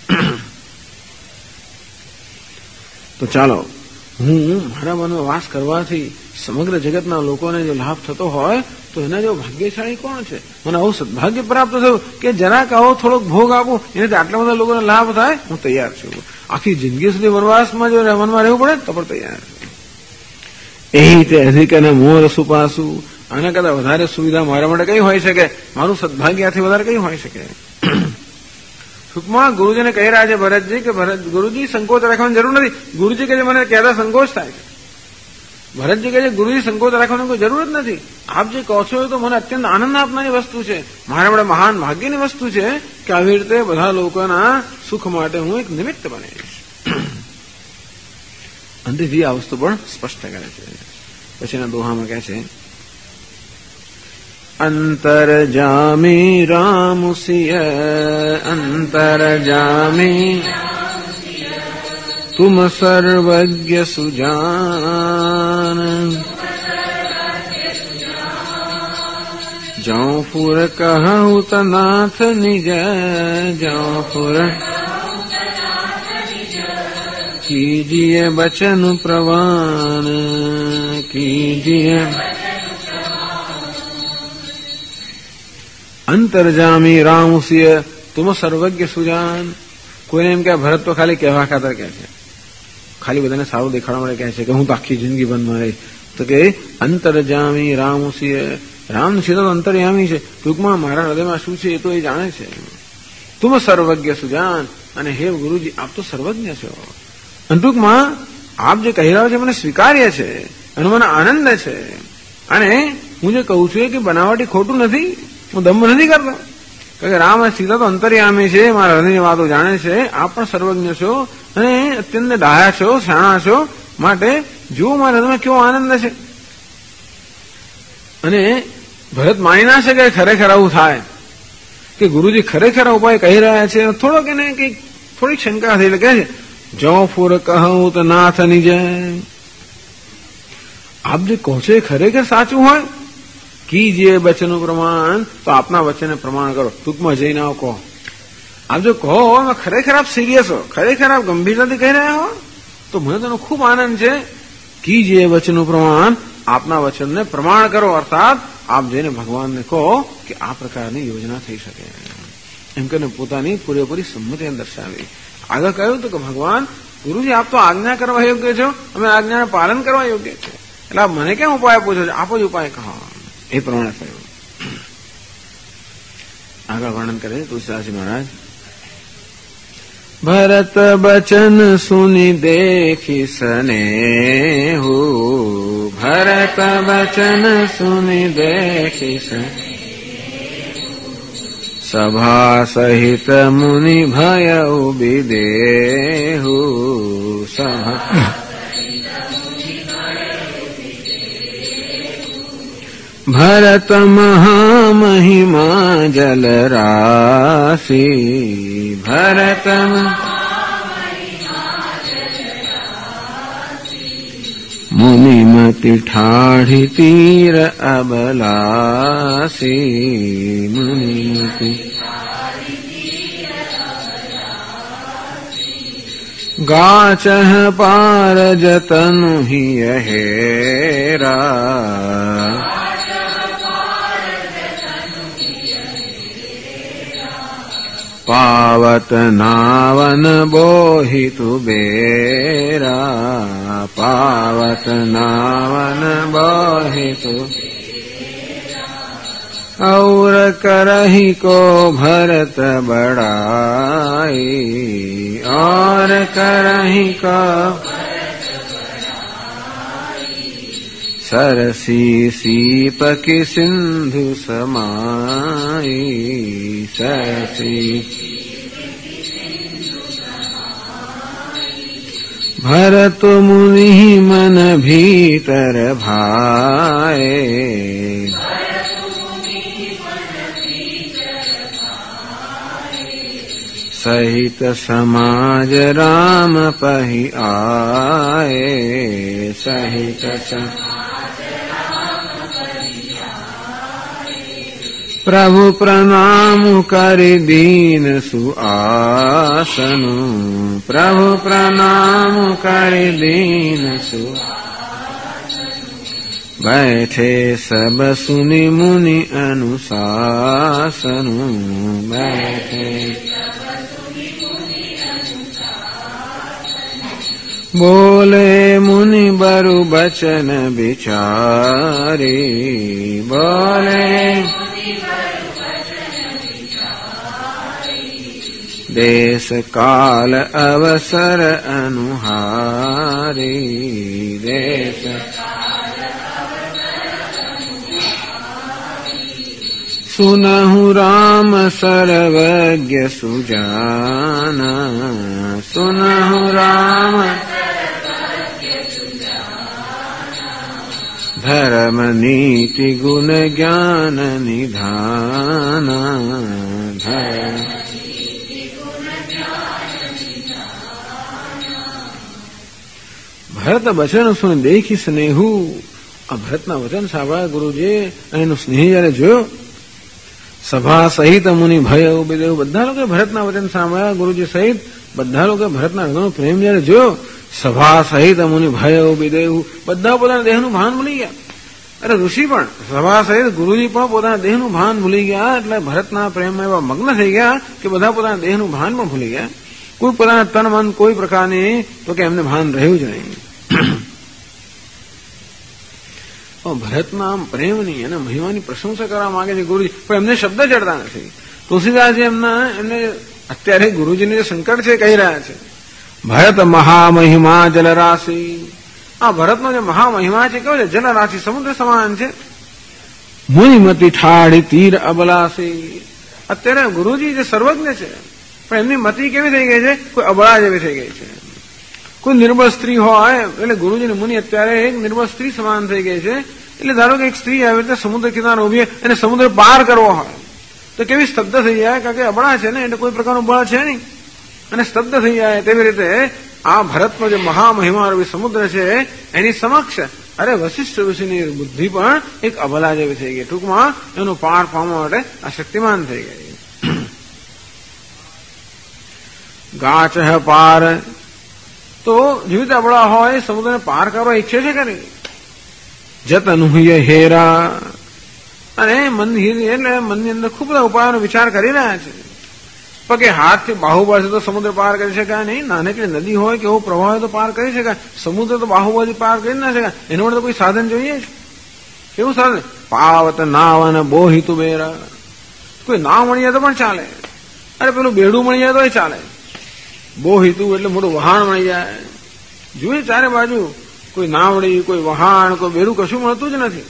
A: તો ચાલો હું મારા મનમાં વાસ કરવાથી સમગ્ર જગતના લોકોને જો લાભ થતો હોય તો એના જેવો ભાગ્યશાળી કોણ છે? મને આવું સદભાગ્ય પ્રાપ્ત થયું કે જરાક આવો થોડોક ભોગ આપું એનાથી આટલા બધા લોકોને લાભ થાય, હું તૈયાર છું. આખી જિંદગી સુધી વનવાસમાં જો વનમાં રહેવું પડે તો પણ તૈયાર છે. એ રીતે અધિક અને મોર સુપાસુ. આના કરતા વધારે સુવિધા મારા માટે કઈ હોઈ શકે? મારું સદભાગ્યથી વધારે કઈ હોઈ શકે? ટૂંકમાં ગુરુજીને કહી રહ્યા છે ભરતજી કે ગુરુજી સંકોચ રાખવાની જરૂર નથી. ગુરુજી કે મને કહેતા સંકોચ થાય છે. ભરતજી કહે છે ગુરુજી સંકોચ રાખવાની કોઈ જરૂર જ નથી. આપ જે કહો છો એ તો મને અત્યંત આનંદ આપનારી વસ્તુ છે. મારા માટે મહાન ભાગ્યની વસ્તુ છે કે આવી રીતે બધા લોકોના સુખ માટે હું એક નિમિત્ત બનીશ. અંતેથી આ વસ્તુ પણ સ્પષ્ટ કરે છે. પછીના દોહામાં કહે છે અંતરજામી રામુસિય અંતરજામી तुम सर्वज्ञ सुजान जौपुर कहूँ तनाथ निज जौपुर कीजिए बचन प्रवान कीजिए. अंतरजामी रामुसिय तुम सर्वज्ञ सुजान. કોઈને એમ કે ભરત તો ખાલી કહેવા ખાતર કહે છે, ખાલી બધાને સારું દેખાડવા માટે કહે છે કે હું તો આખી જિંદગી વનમાં રહીશ. તો કે અંતરજામી રામુસિય. રામ છે તો અંતર્યામી છે. ટૂંકમાં મારા હૃદયમાં શું છે એ તો એ જાણે છે. તુમ સર્વજ્ઞ સુજાન. અને હે ગુરુજી આપ તો સર્વજ્ઞ છો. અને ટૂંકમાં આપ જે કહી રહ્યા છો મને સ્વીકાર્ય છે અને મને આનંદ છે. અને હું જે કહું છું કે બનાવટી ખોટું નથી, હું દંભ નથી કરતો. કારણ કે રામ અને સીતા તો અંતર્યામી છે, મારા હૃદયની વાતો જાણે છે. આપ પણ સર્વજ્ઞ છો અને અત્યંત ડાયા છો, શાણા છો. માટે જુઓ મારા હૃદયમાં કેવો આનંદ છે. અને ભરત માની ના શકે ખરેખર આવું થાય કે ગુરુજી ખરેખર ઉપાય કહી રહ્યા છે. થોડોક એને કઈક થોડીક શંકા થઈ એટલે કહે છે જો ફુર કહું તો નાથ નિજય. આપ જે કહો છો એ ખરેખર સાચું હોય કીજીએ વચનનું પ્રમાણ તો આપના વચનને પ્રમાણ કરો. ટૂંકમાં જઈને આવો કહો. આપ જો કહો ખરેખર આપ સિરિયસ હો, ખરેખર આપ ગંભીરતાથી કહી રહ્યા હો તો મને તેનો ખૂબ આનંદ છે. કીજીએ વચનનું પ્રમાણ આપના વચનને પ્રમાણ કરો. અર્થાત આપ જઈને ભગવાનને કહો કે આ પ્રકારની યોજના થઈ શકે એમ કરીને પોતાની પૂરેપૂરી સંમતિ દર્શાવી. આગળ કહ્યું હતું કે ભગવાન ગુરુજી આપ તો આજ્ઞા કરવા યોગ્ય છો, અમે આજ્ઞાને પાલન કરવા યોગ્ય છે. એટલે આપ મને કેમ ઉપાય પૂછો છો? આપ જ ઉપાય કહો. એ પ્રમાણે થયું. આગળ વર્ણન કરે તુલસીદાસજી મહારાજ. ભરત બચન સુની દેખી સ્નેહુ. ભરત બચન સુની દેખી સભા સહિત મુનિ ભય વિદેહુ. भरत महामहिमा जल राशि भरत मुनिमति ठाढ़ी तीर अबलासी मुनिमति गाचह पार जतनु ही हेरा पावत नावन बोहितु बेरा पावत नावन बोहितु और करही को भरत बड़ाई और करही को सरसी सीपकी सिंधु समाई, सरसी भरत मुनि मन भीतर भाए, सहित समाज राम पहि आए, सहित समाज राम पहि आए। प्रभु प्रणाम करि दीन सुआसनु, प्रभु प्रणाम करि दीन सुआसनु। बैठे सब सुनि मुनि अनुशासनु, बैठे बोले मुनि बरु बचन विचारे, बोले देश काल अवसर अनुहारे, देश सुनहु राम सर्वज्ञ सुजाना, सुनहु राम धर्म नीति गुण ज्ञान निधान, धर्म ભરત વચન સુન દેખી સ્નેહુ. આ ભરતના વચન સાંભળ્યા ગુરુજી, એનું સ્નેહ જયારે જોયો, સભા સહિત મુનિ ભય ઉભેદેવ, બધા લોકો ભરતના વચન સાંભળ્યા ગુરુજી સહિત, બધા લોકો ભરતના હૃદયનો પ્રેમ જયારે જોયો, સભા સહિત મુનિ ભય ઉભેદેવ, બધા પોતાના દેહનું ભાન ભૂલી ગયા. અરે ઋષિ પણ, સભા સહિત ગુરુજી પણ પોતાના દેહનું ભાન ભૂલી ગયા. એટલે ભરતના પ્રેમમાં એવા મગ્ન થઈ ગયા કે બધા પોતાના દેહનું ભાન પણ ભૂલી ગયા. કોઈ પોતાના તન મન કોઈ પ્રકારની તો કે એમને ભાન રહ્યું જ નહીં. ભરતના પ્રેમની અને મહિમાની પ્રશંસા કરવા માંગે છે ગુરુજી, પણ એમને શબ્દ ચડતા નથી. તુલસીદાસજી એમને અત્યારે ગુરુજીને જે સંકટ છે કહી રહ્યા છે. ભરત મહામહિમા જલરાશિ. આ ભરતનો જે મહામહિમા છે કેવો છે? જલરાશિ, સમુદ્ર સમાન છે. મુનિમતી ઠાળી તીર અબલાસી. અત્યારે ગુરુજી જે સર્વજ્ઞ છે, પણ એમની મતિ કેવી થઈ ગઈ છે? કોઈ અબળા જેવી થઈ ગઈ છે. કોઈ નિર્બળ સ્ત્રી હોય એટલે ગુરુજીની મુનિ અત્યારે એક નિર્બળ સ્ત્રી સમાન થઈ ગઈ છે. એટલે ધારો કે એક સ્ત્રી આવી રીતે સમુદ્ર કિનારે ઉભી એને સમુદ્ર પાર કરવો હોય તો કેવી સ્તબ્ધ થઈ જાય, કારણ કે અબળા છે ને, એટલે કોઈ પ્રકારનું બળ છે નહીં, અને સ્તબ્ધ થઈ જાય. તેવી રીતે આ ભરતનો જે મહામહિમારૂપી સમુદ્ર છે એની સમક્ષ અરે વશિષ્ઠ ઋષિની બુદ્ધિ પણ એક અબલા જેવી થઈ ગઈ. ટૂંકમાં એનું પાર પામવા માટે આ શક્તિમાન થઈ ગઈ. ગાચ પાર, તો જેવી રીતે અબળા હોય સમુદ્રને પાર કરવા ઈચ્છે છે કે નહીં. જતનુહ્ય હેરા, અને એટલે મનની અંદર ખૂબ બધા ઉપાયોનો વિચાર કરી રહ્યા છે. પગે હાથથી બાહુબળથી તો સમુદ્ર પાર કરી શકાય નહીં. નાનકડી નદી હોય કે એવો પ્રવાહ હોય તો પાર કરી શકાય. સમુદ્ર તો બાહુબળથી પાર કરી ના શકાય. એના માટે તો કોઈ સાધન જોઈએ છે. કેવું સાધન? પાવત નાવન બોહિતુ બેરા. કોઈ નાવ મળી જાય તો પણ ચાલે. અરે પેલું બેડું મળી જાય તો ચાલે. બોહિતુ એટલે મોટું વહાણ મળી જાય. જોઈએ ચારે બાજુ કોઈ નાવડી, કોઈ વહાણ, કોઈ બેડું, કશું મળતું જ નથી.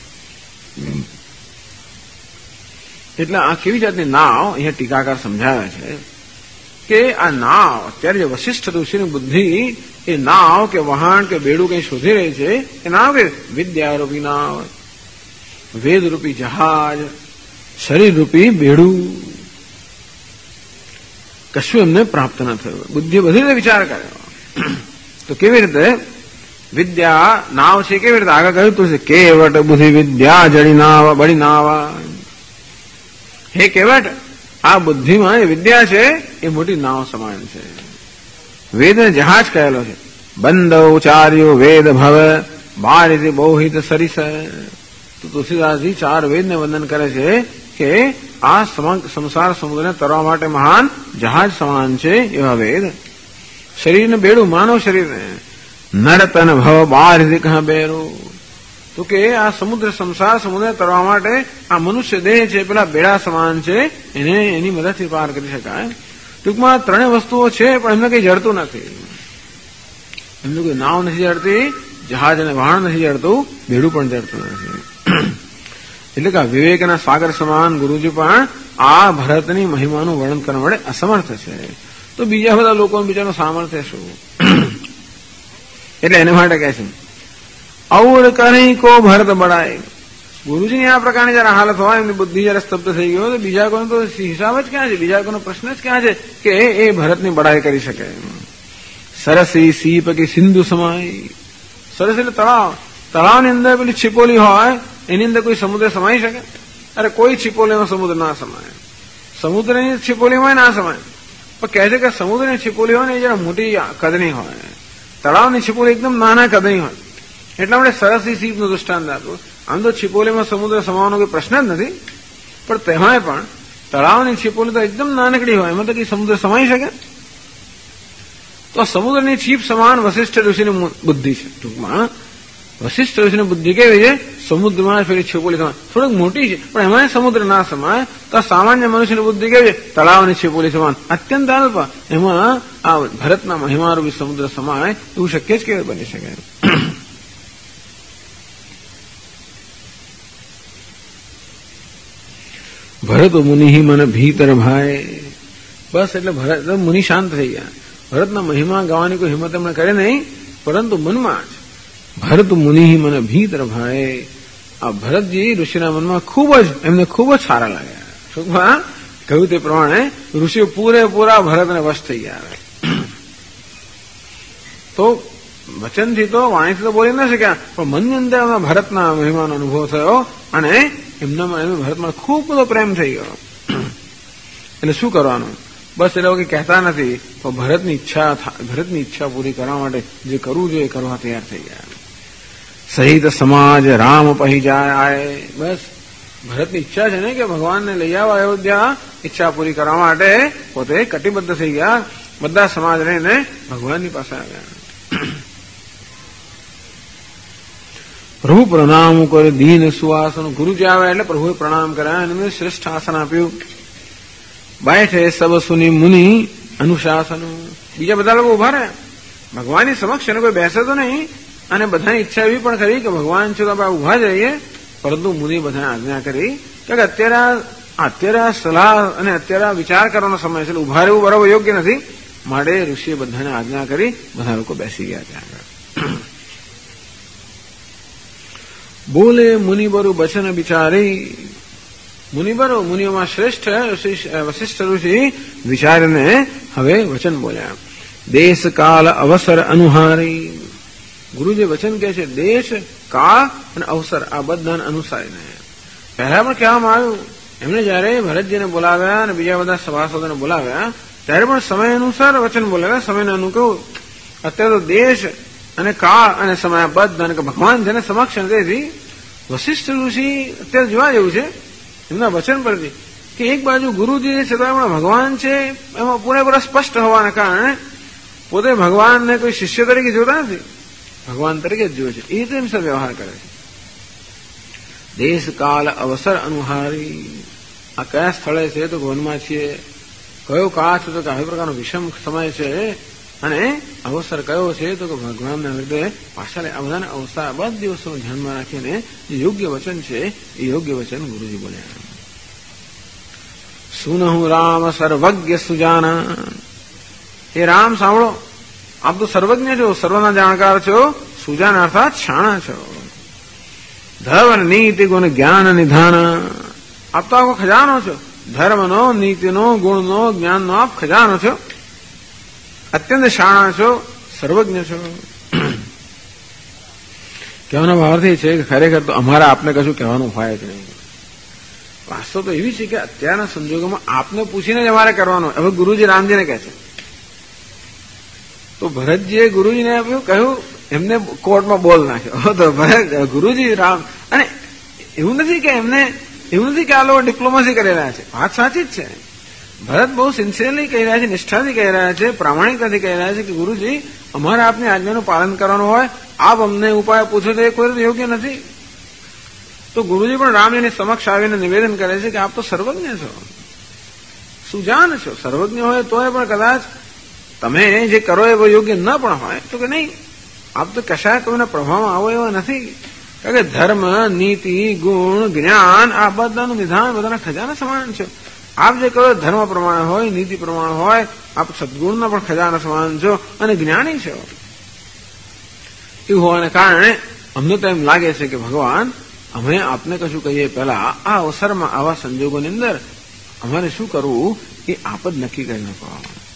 A: એટલે આ કેવી જાતની નાવ અહીંયા ટીકાકાર સમજાવે છે કે આ નાવ અત્યારે જે વશિષ્ઠ ઋષિની બુદ્ધિ એ નાવ કે વહાણ કે બેડું કઈ શોધી રહી છે. એ નાવ કે વિદ્યારૂપી નાવ, વેદરૂપી જહાજ, શરીરરૂપી બેડું, કશું એમને પ્રાપ્ત ન થયું. બુદ્ધિ બધી રીતે વિચાર કર્યો. તો કેવી રીતે વિદ્યા નાવ છે, કેવી રીતે આગળ કહ્યું તું છે કેવટ બુદ્ધિ વિદ્યા જડી નાવ બળી નાવા. હે કેવટ, આ બુદ્ધિમાં એ વિદ્યા છે એ મોટી નાવ સમાન છે. વેદને જહાજ કહેલો છે. બંધ ઉચાર્યો વેદ ભવ બારિત બૌહિત સરિસ. તો તુલસીદાસજી ચાર વેદને વંદન કરે છે કે આ સંસાર સમુદ્રને તરવા માટે મહાન જહાજ સમાન છે એવા વેદ. શરીરને બેડું, માનવ શરીરને નરતન ભવ બારિત કહા બેરું. તો કે આ સમુદ્ર સંસાર સમુદ્ર તરવા માટે આ મનુષ્ય દેહ છે પેલા બેડા સમાન છે, એને એની મદદથી પાર કરી શકાય. ટૂંકમાં ત્રણેય વસ્તુઓ છે પણ એમને કઈ જડતું નથી. એમને કોઈ નાવ નથી જડતી, જહાજ અને વાહન નથી જડતું, બેડું પણ જડતું નથી. એટલે કે વિવેકના સાગર સમાન ગુરુજી પણ આ ભરતની મહિમાનું વર્ણન કરવા માટે અસમર્થ છે. તો બીજા બધા લોકોનું બીજાનું સામર્થ્ય શું? એટલે એના માટે કહે છે ઔર કરી કો ભરત બળાય. ગુરુજીની આ પ્રકારની જયારે હાલત હોય, એમની બુદ્ધિ જયારે સ્તબ્ધ થઈ ગયો, તો બીજા કોઈનો તો હિસાબ જ ક્યાં છે, બીજા કોઈનો પ્રશ્ન જ ક્યાં છે કે એ ભરતની બડાઈ કરી શકે. સરસી સીપ કે સિંધુ સમાય. સરસ એટલે તળાવ, તળાવની અંદર પેલી છીપોલી હોય, એની અંદર કોઈ સમુદ્ર સમાઈ શકે? અરે કોઈ છીપોલીમાં સમુદ્ર ના સમાય, સમુદ્રની છીપોલીમાં ના સમાય. પણ કહે છે કે સમુદ્રની છીપોલી હોય ને એ જરા મોટી કદની હોય, તળાવની છીપોલી એકદમ નાના કદની હોય. એટલા માટે સરસી સીપનું દૃષ્ટાંત આપ્યું. આમ તો છીપોલીમાં સમુદ્ર સમાવાનો કોઈ પ્રશ્ન જ નથી, પણ તેમાંય પણ તળાવની છીપોલી તો એકદમ નાનકડી હોય, એમાં તો કઈ સમુદ્ર સમાઈ શકે? તો સમુદ્રની છીપ સમાન વશિષ્ઠ ઋષિની બુદ્ધિ છે. ટૂંકમાં વશિષ્ઠ ઋષિની બુદ્ધિ કેવી છે? સમુદ્રમાં ફેરી છીપોલી સમાય, થોડીક મોટી છે પણ એમાં સમુદ્ર ના સમાય. તો સામાન્ય મનુષ્યની બુદ્ધિ કેવી છે? તળાવની છીપોલી સમાન, અત્યંત અલ્પ. એમાં આ ભરતના મહિમારૂપી સમુદ્ર સમાય એવું શક્ય જ કેવી બની શકે? ભરત મુનિ મને ભીતર ભાઈ. બસ એટલે ભરત મુનિ શાંત થઈ ગયા. ભરતના મહિમા ગાવાની કોઈ હિંમત એમણે કરે નહીં, પરંતુ મનમાં જ ભરત મુનિ મને ભીતર ભાઈ. આ ભરતજી ઋષિના મનમાં એમને ખૂબ જ સારા લાગ્યા. ટૂંકમાં કહ્યું તે પ્રમાણે ઋષિઓ પૂરેપૂરા ભરતને વશ થઈ ગયા. તો વચનથી તો વાણીથી તો બોલી ન શક્યા, પણ મનની અંદર એમના ભરતના મહિમાનો અનુભવ થયો અને એમનામાં ભરતમાં ખૂબ બધો પ્રેમ થઈ ગયો. એટલે શું કરવાનું? બસ એ લોકો કહેતા નથી, તો ભરતની ઈચ્છા પૂરી કરવા માટે જે કરવું જોઈએ એ કરવા તૈયાર થઈ ગયા. સહિત સમાજ રામ પહી જાય આય. બસ ભરતની ઈચ્છા છે ને કે ભગવાનને લઈ આવો અયોધ્યા, ઈચ્છા પૂરી કરવા માટે પોતે કટિબદ્ધ થઈ ગયા. બધા સમાજ રહીને ભગવાનની પાસે આવ્યા. પ્રભુ પ્રણામ કરે દીન સુવાસન. ગુરુજી આવ્યા એટલે પ્રભુએ પ્રણામ કર્યા, એમને શ્રેષ્ઠ આસન આપ્યું. બેઠે સબ સુની મુનિ અનુશાસન. બીજા બધા લોકો ઉભા રહ્યા ભગવાનની સમક્ષ, એને કોઈ બેસે તો નહીં. અને બધાની ઈચ્છા એવી પણ કરી કે ભગવાન છે તો આપણે ઉભા જઈએ, પરંતુ મુનિ બધાને આજ્ઞા કરી કે અત્યારે સલાહ અને અત્યારે વિચાર કરવાનો સમય છે, ઉભા રહેવું બરાબર યોગ્ય નથી. માટે ઋષિએ બધાને આજ્ઞા કરી, બધા લોકો બેસી ગયા ત્યાં આગળ. બોલે મુનિબરુ બચન બિચારી. મુનિબરો મુનિઓમાં શ્રેષ્ઠ વશિષ્ઠ ઋષિ વિચારીને હવે વચન બોલ્યા. દેશ કાળ અવસર અનુહારી. ગુરુજી વચન કહે છે દેશ કાળ અને અવસર આ બધાને અનુસારીને. પહેલા પણ કહેવામાં આવ્યું, એમને જયારે ભરતજીને બોલાવ્યા અને બીજા બધા સભાસદોને બોલાવ્યા ત્યારે પણ સમય અનુસાર વચન બોલાવ્યા, સમયને અનુકૂળ. અત્યારે તો દેશ અને કાળ અને સમય બધાને ભગવાન જેને સમક્ષ નથી. વશિષ્ઠ ઋષિ અત્યારે જોવા જેવું છે એમના વચન પરથી કે એક બાજુ ગુરુજી છતાં પણ ભગવાન છે એમાં પૂરેપૂરા સ્પષ્ટ હોવાના કારણે પોતે ભગવાનને કોઈ શિષ્ય તરીકે જોતા નથી, ભગવાન તરીકે જ જોવે છે. એ રીતે એમ સાથે વ્યવહાર કરે છે. દેશ કાળ અવસર અનુહારી. આ કયા સ્થળે છે તો વનમાં છીએ, કયો કાળ છે તો કે આવી પ્રકારનો વિષમ સમય છે, અને અવસર કયો છે તો કે ભગવાનના હૃદય પાછળ. આ બધાને અવસર બધા દિવસો ધ્યાનમાં રાખીને જે યોગ્ય વચન છે એ યોગ્ય વચન ગુરુજી બોલ્યા. સુનહુ રામ સર્વજ્ઞ સુજાના. એ રામ સાંભળો, આપ તો સર્વજ્ઞ છો, સર્વના જાણકાર છો, સુજાન અર્થાત શાણા છો. ધર્મ નીતિ ગુણ જ્ઞાન નિધાન. આપ તો આખો ખજાનો છો, ધર્મનો, નીતિનો, ગુણનો, જ્ઞાનનો આપ ખજાનો છો. અત્યંત શાણા છો, સર્વજ્ઞ છો. કહેવાનો ભાવ છે કે ખરેખર તો અમારે આપને કશું કહેવાનું હોય જ નહીં. વાસ્તવ તો એવી છે કે અત્યારના સંજોગોમાં આપને પૂછીને જ અમારે કરવાનું. હવે ગુરુજી રામજીને કહે છે, તો ભરતજીએ ગુરુજીને કહ્યું, એમને કોર્ટમાં બોલ નાખ્યો. તો ભરત ગુરુજી રામ, અને એવું નથી કે આ લોકો ડિપ્લોમસી કરી રહ્યા છે, વાત સાચી જ છે. ભરત બહુ સિન્સિયરલી કહી રહ્યા છે, નિષ્ઠાથી કહી રહ્યા છે, પ્રામાણિકતાથી કહી રહ્યા છે કે ગુરુજી અમારે આપની આજ્ઞાનું પાલન કરવાનું હોય, આપ અમને ઉપાય પૂછો તો એ કોઈ રીતે યોગ્ય નથી. તો ગુરુજી પણ રામજીની સમક્ષ આવીને નિવેદન કરે છે કે આપ તો સર્વજ્ઞ છો, સુજાન છો. સર્વજ્ઞ હોય તોય પણ કદાચ તમે જે કરો એ યોગ્ય ન પણ હોય તો કે નહીં, આપ તો કશાય કોઈના પ્રભાવમાં આવો એવા નથી. કારણ કે ધર્મ, નીતિ, ગુણ, જ્ઞાન આ બધાનું નિધાન બધાના ખજાના સમાન છે. આપ જે કહો ધર્મ પ્રમાણે હોય, નીતિ પ્રમાણે હોય, આપ સદગુણના પણ ખજાના સમાન છો અને જ્ઞાની છો. એવું હોવાને કારણે અમને તો એમ લાગે છે કે ભગવાન અમે આપને કશું કહીએ પહેલા આ અવસરમાં આવા સંજોગોની અંદર અમારે શું કરવું એ આપ જ નક્કી કરી નાખો.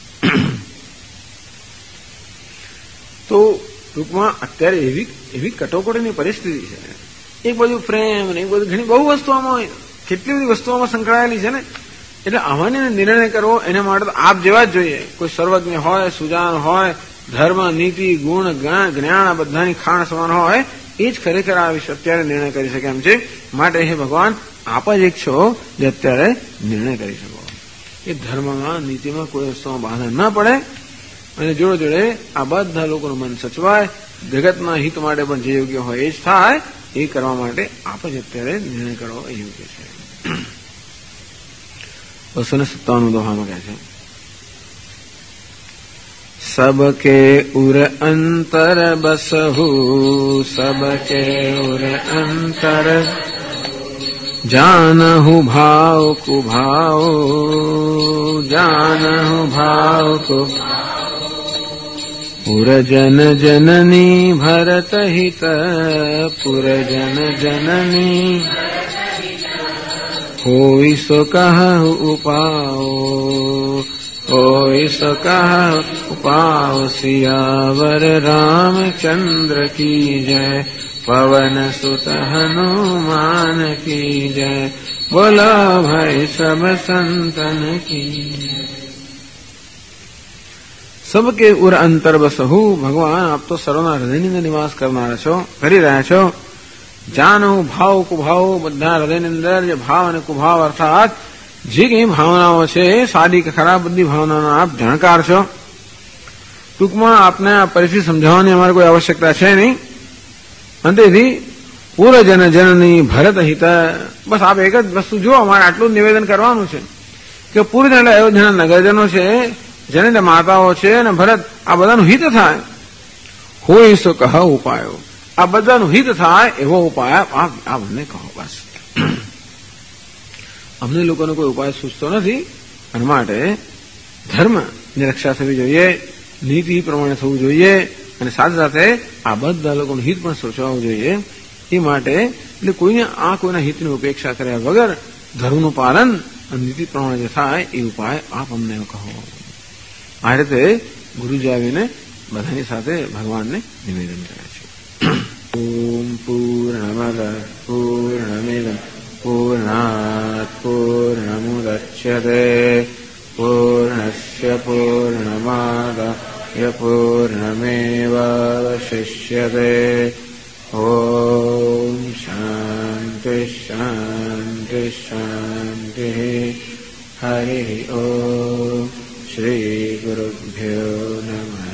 A: તો ટૂંકમાં અત્યારે એવી કટોકટીની પરિસ્થિતિ છે. એક બાજુ પ્રેમ ને એક બાજુ ઘણી બહુ વસ્તુઓમાં હોય, કેટલી બધી વસ્તુઓમાં સંકળાયેલી છે ને. એટલે આમાંને નિર્ણય કરવો એના માટે તો આપ જેવા જ જોઈએ. કોઈ સર્વજ્ઞ હોય, સુજાન હોય, ધર્મ, નીતિ, ગુણ, જ્ઞાન આ બધાની ખાણ સમાન હોય એ જ ખરેખર આ વિશે અત્યારે નિર્ણય કરી શકે એમ છે. માટે હે ભગવાન આપ જ એક છો જે અત્યારે નિર્ણય કરી શકો. એ ધર્મમાં, નીતિમાં કોઈ વસ્તુમાં બાધા ન પડે અને જોડે જોડે આ બધા લોકોનું મન સચવાય, જગતના હિત માટે પણ જે યોગ્ય હોય એ જ થાય. એ કરવા માટે આપ જ અત્યારે નિર્ણય કરવો એ યોગ્ય છે. 257 દોહામાં કહે છે, सबके उर अंतर बसहु, सबके उर अंतर जानहु भाव कुभाव, जानहु भाव को पुरजन जननी भरत हित, पुरजन जननी होई सो कहु उपाओ, होई सो कहु उपाओ। सियावर रामचंद्र की जय, पवन सुत हनुमान की जय, बोलो भाई सब संतन की। सबके उर अंतर बसहु, भगवान आप तो सर्वना हृदयની અંદર નિવાસ કરનારા છો, કરી રહ્યા છો. જાનો ભાવ કુભાવ, બધા હૃદયની અંદર જે ભાવ અને કુભાવ અર્થાત જે કઈ ભાવનાઓ છે સાદી કે ખરાબ બધી ભાવનાઓના આપ જાણકાર છો. ટૂંકમાં આપને આ પરિસ્થિતિ સમજાવવાની અમારે કોઈ આવશ્યકતા છે નહીં. અંતેથી પૂરજન જનની ભરત હિત, બસ આપ એક જ વસ્તુ જુઓ, અમારે આટલું જ નિવેદન કરવાનું છે કે પૂરજન એટલે અયોધ્યાના નગરજનો છે, જેને માતાઓ છે અને ભરત, આ બધાનું હિત થાય. હોય સો કહ ઉપાયો, આ બધાનું હિત થાય એવો ઉપાય આપ અમને કહો. બસ અમને લોકોનો કોઈ ઉપાય સૂચતો નથી. અને માટે ધર્મની રક્ષા થવી જોઈએ, નીતિ પ્રમાણે થવું જોઈએ અને સાથે સાથે આ બધા લોકોનું હિત પણ સોચવું જોઈએ. એ માટે એટલે કોઈના હિતની ઉપેક્ષા કર્યા વગર ધર્મનું પાલન અને નીતિ પ્રમાણે જે થાય એ ઉપાય આપ અમને કહો. આ રીતે ગુરુજી આવીને બધાની સાથે ભગવાનને નિવેદન કરે છે. ઓમ પૂર્ણમદ પૂર્ણમિદં પૂર્ણાત પૂર્ણમુદચ્યતે પૂર્ણસ્ય પૂર્ણમાદાય પૂર્ણમેવાવશિષ્યતે. ઓમ શાંતિ શાંતિ શાંતિ. હરિ ઓમ. શ્રી ગુરુભ્યો નમઃ.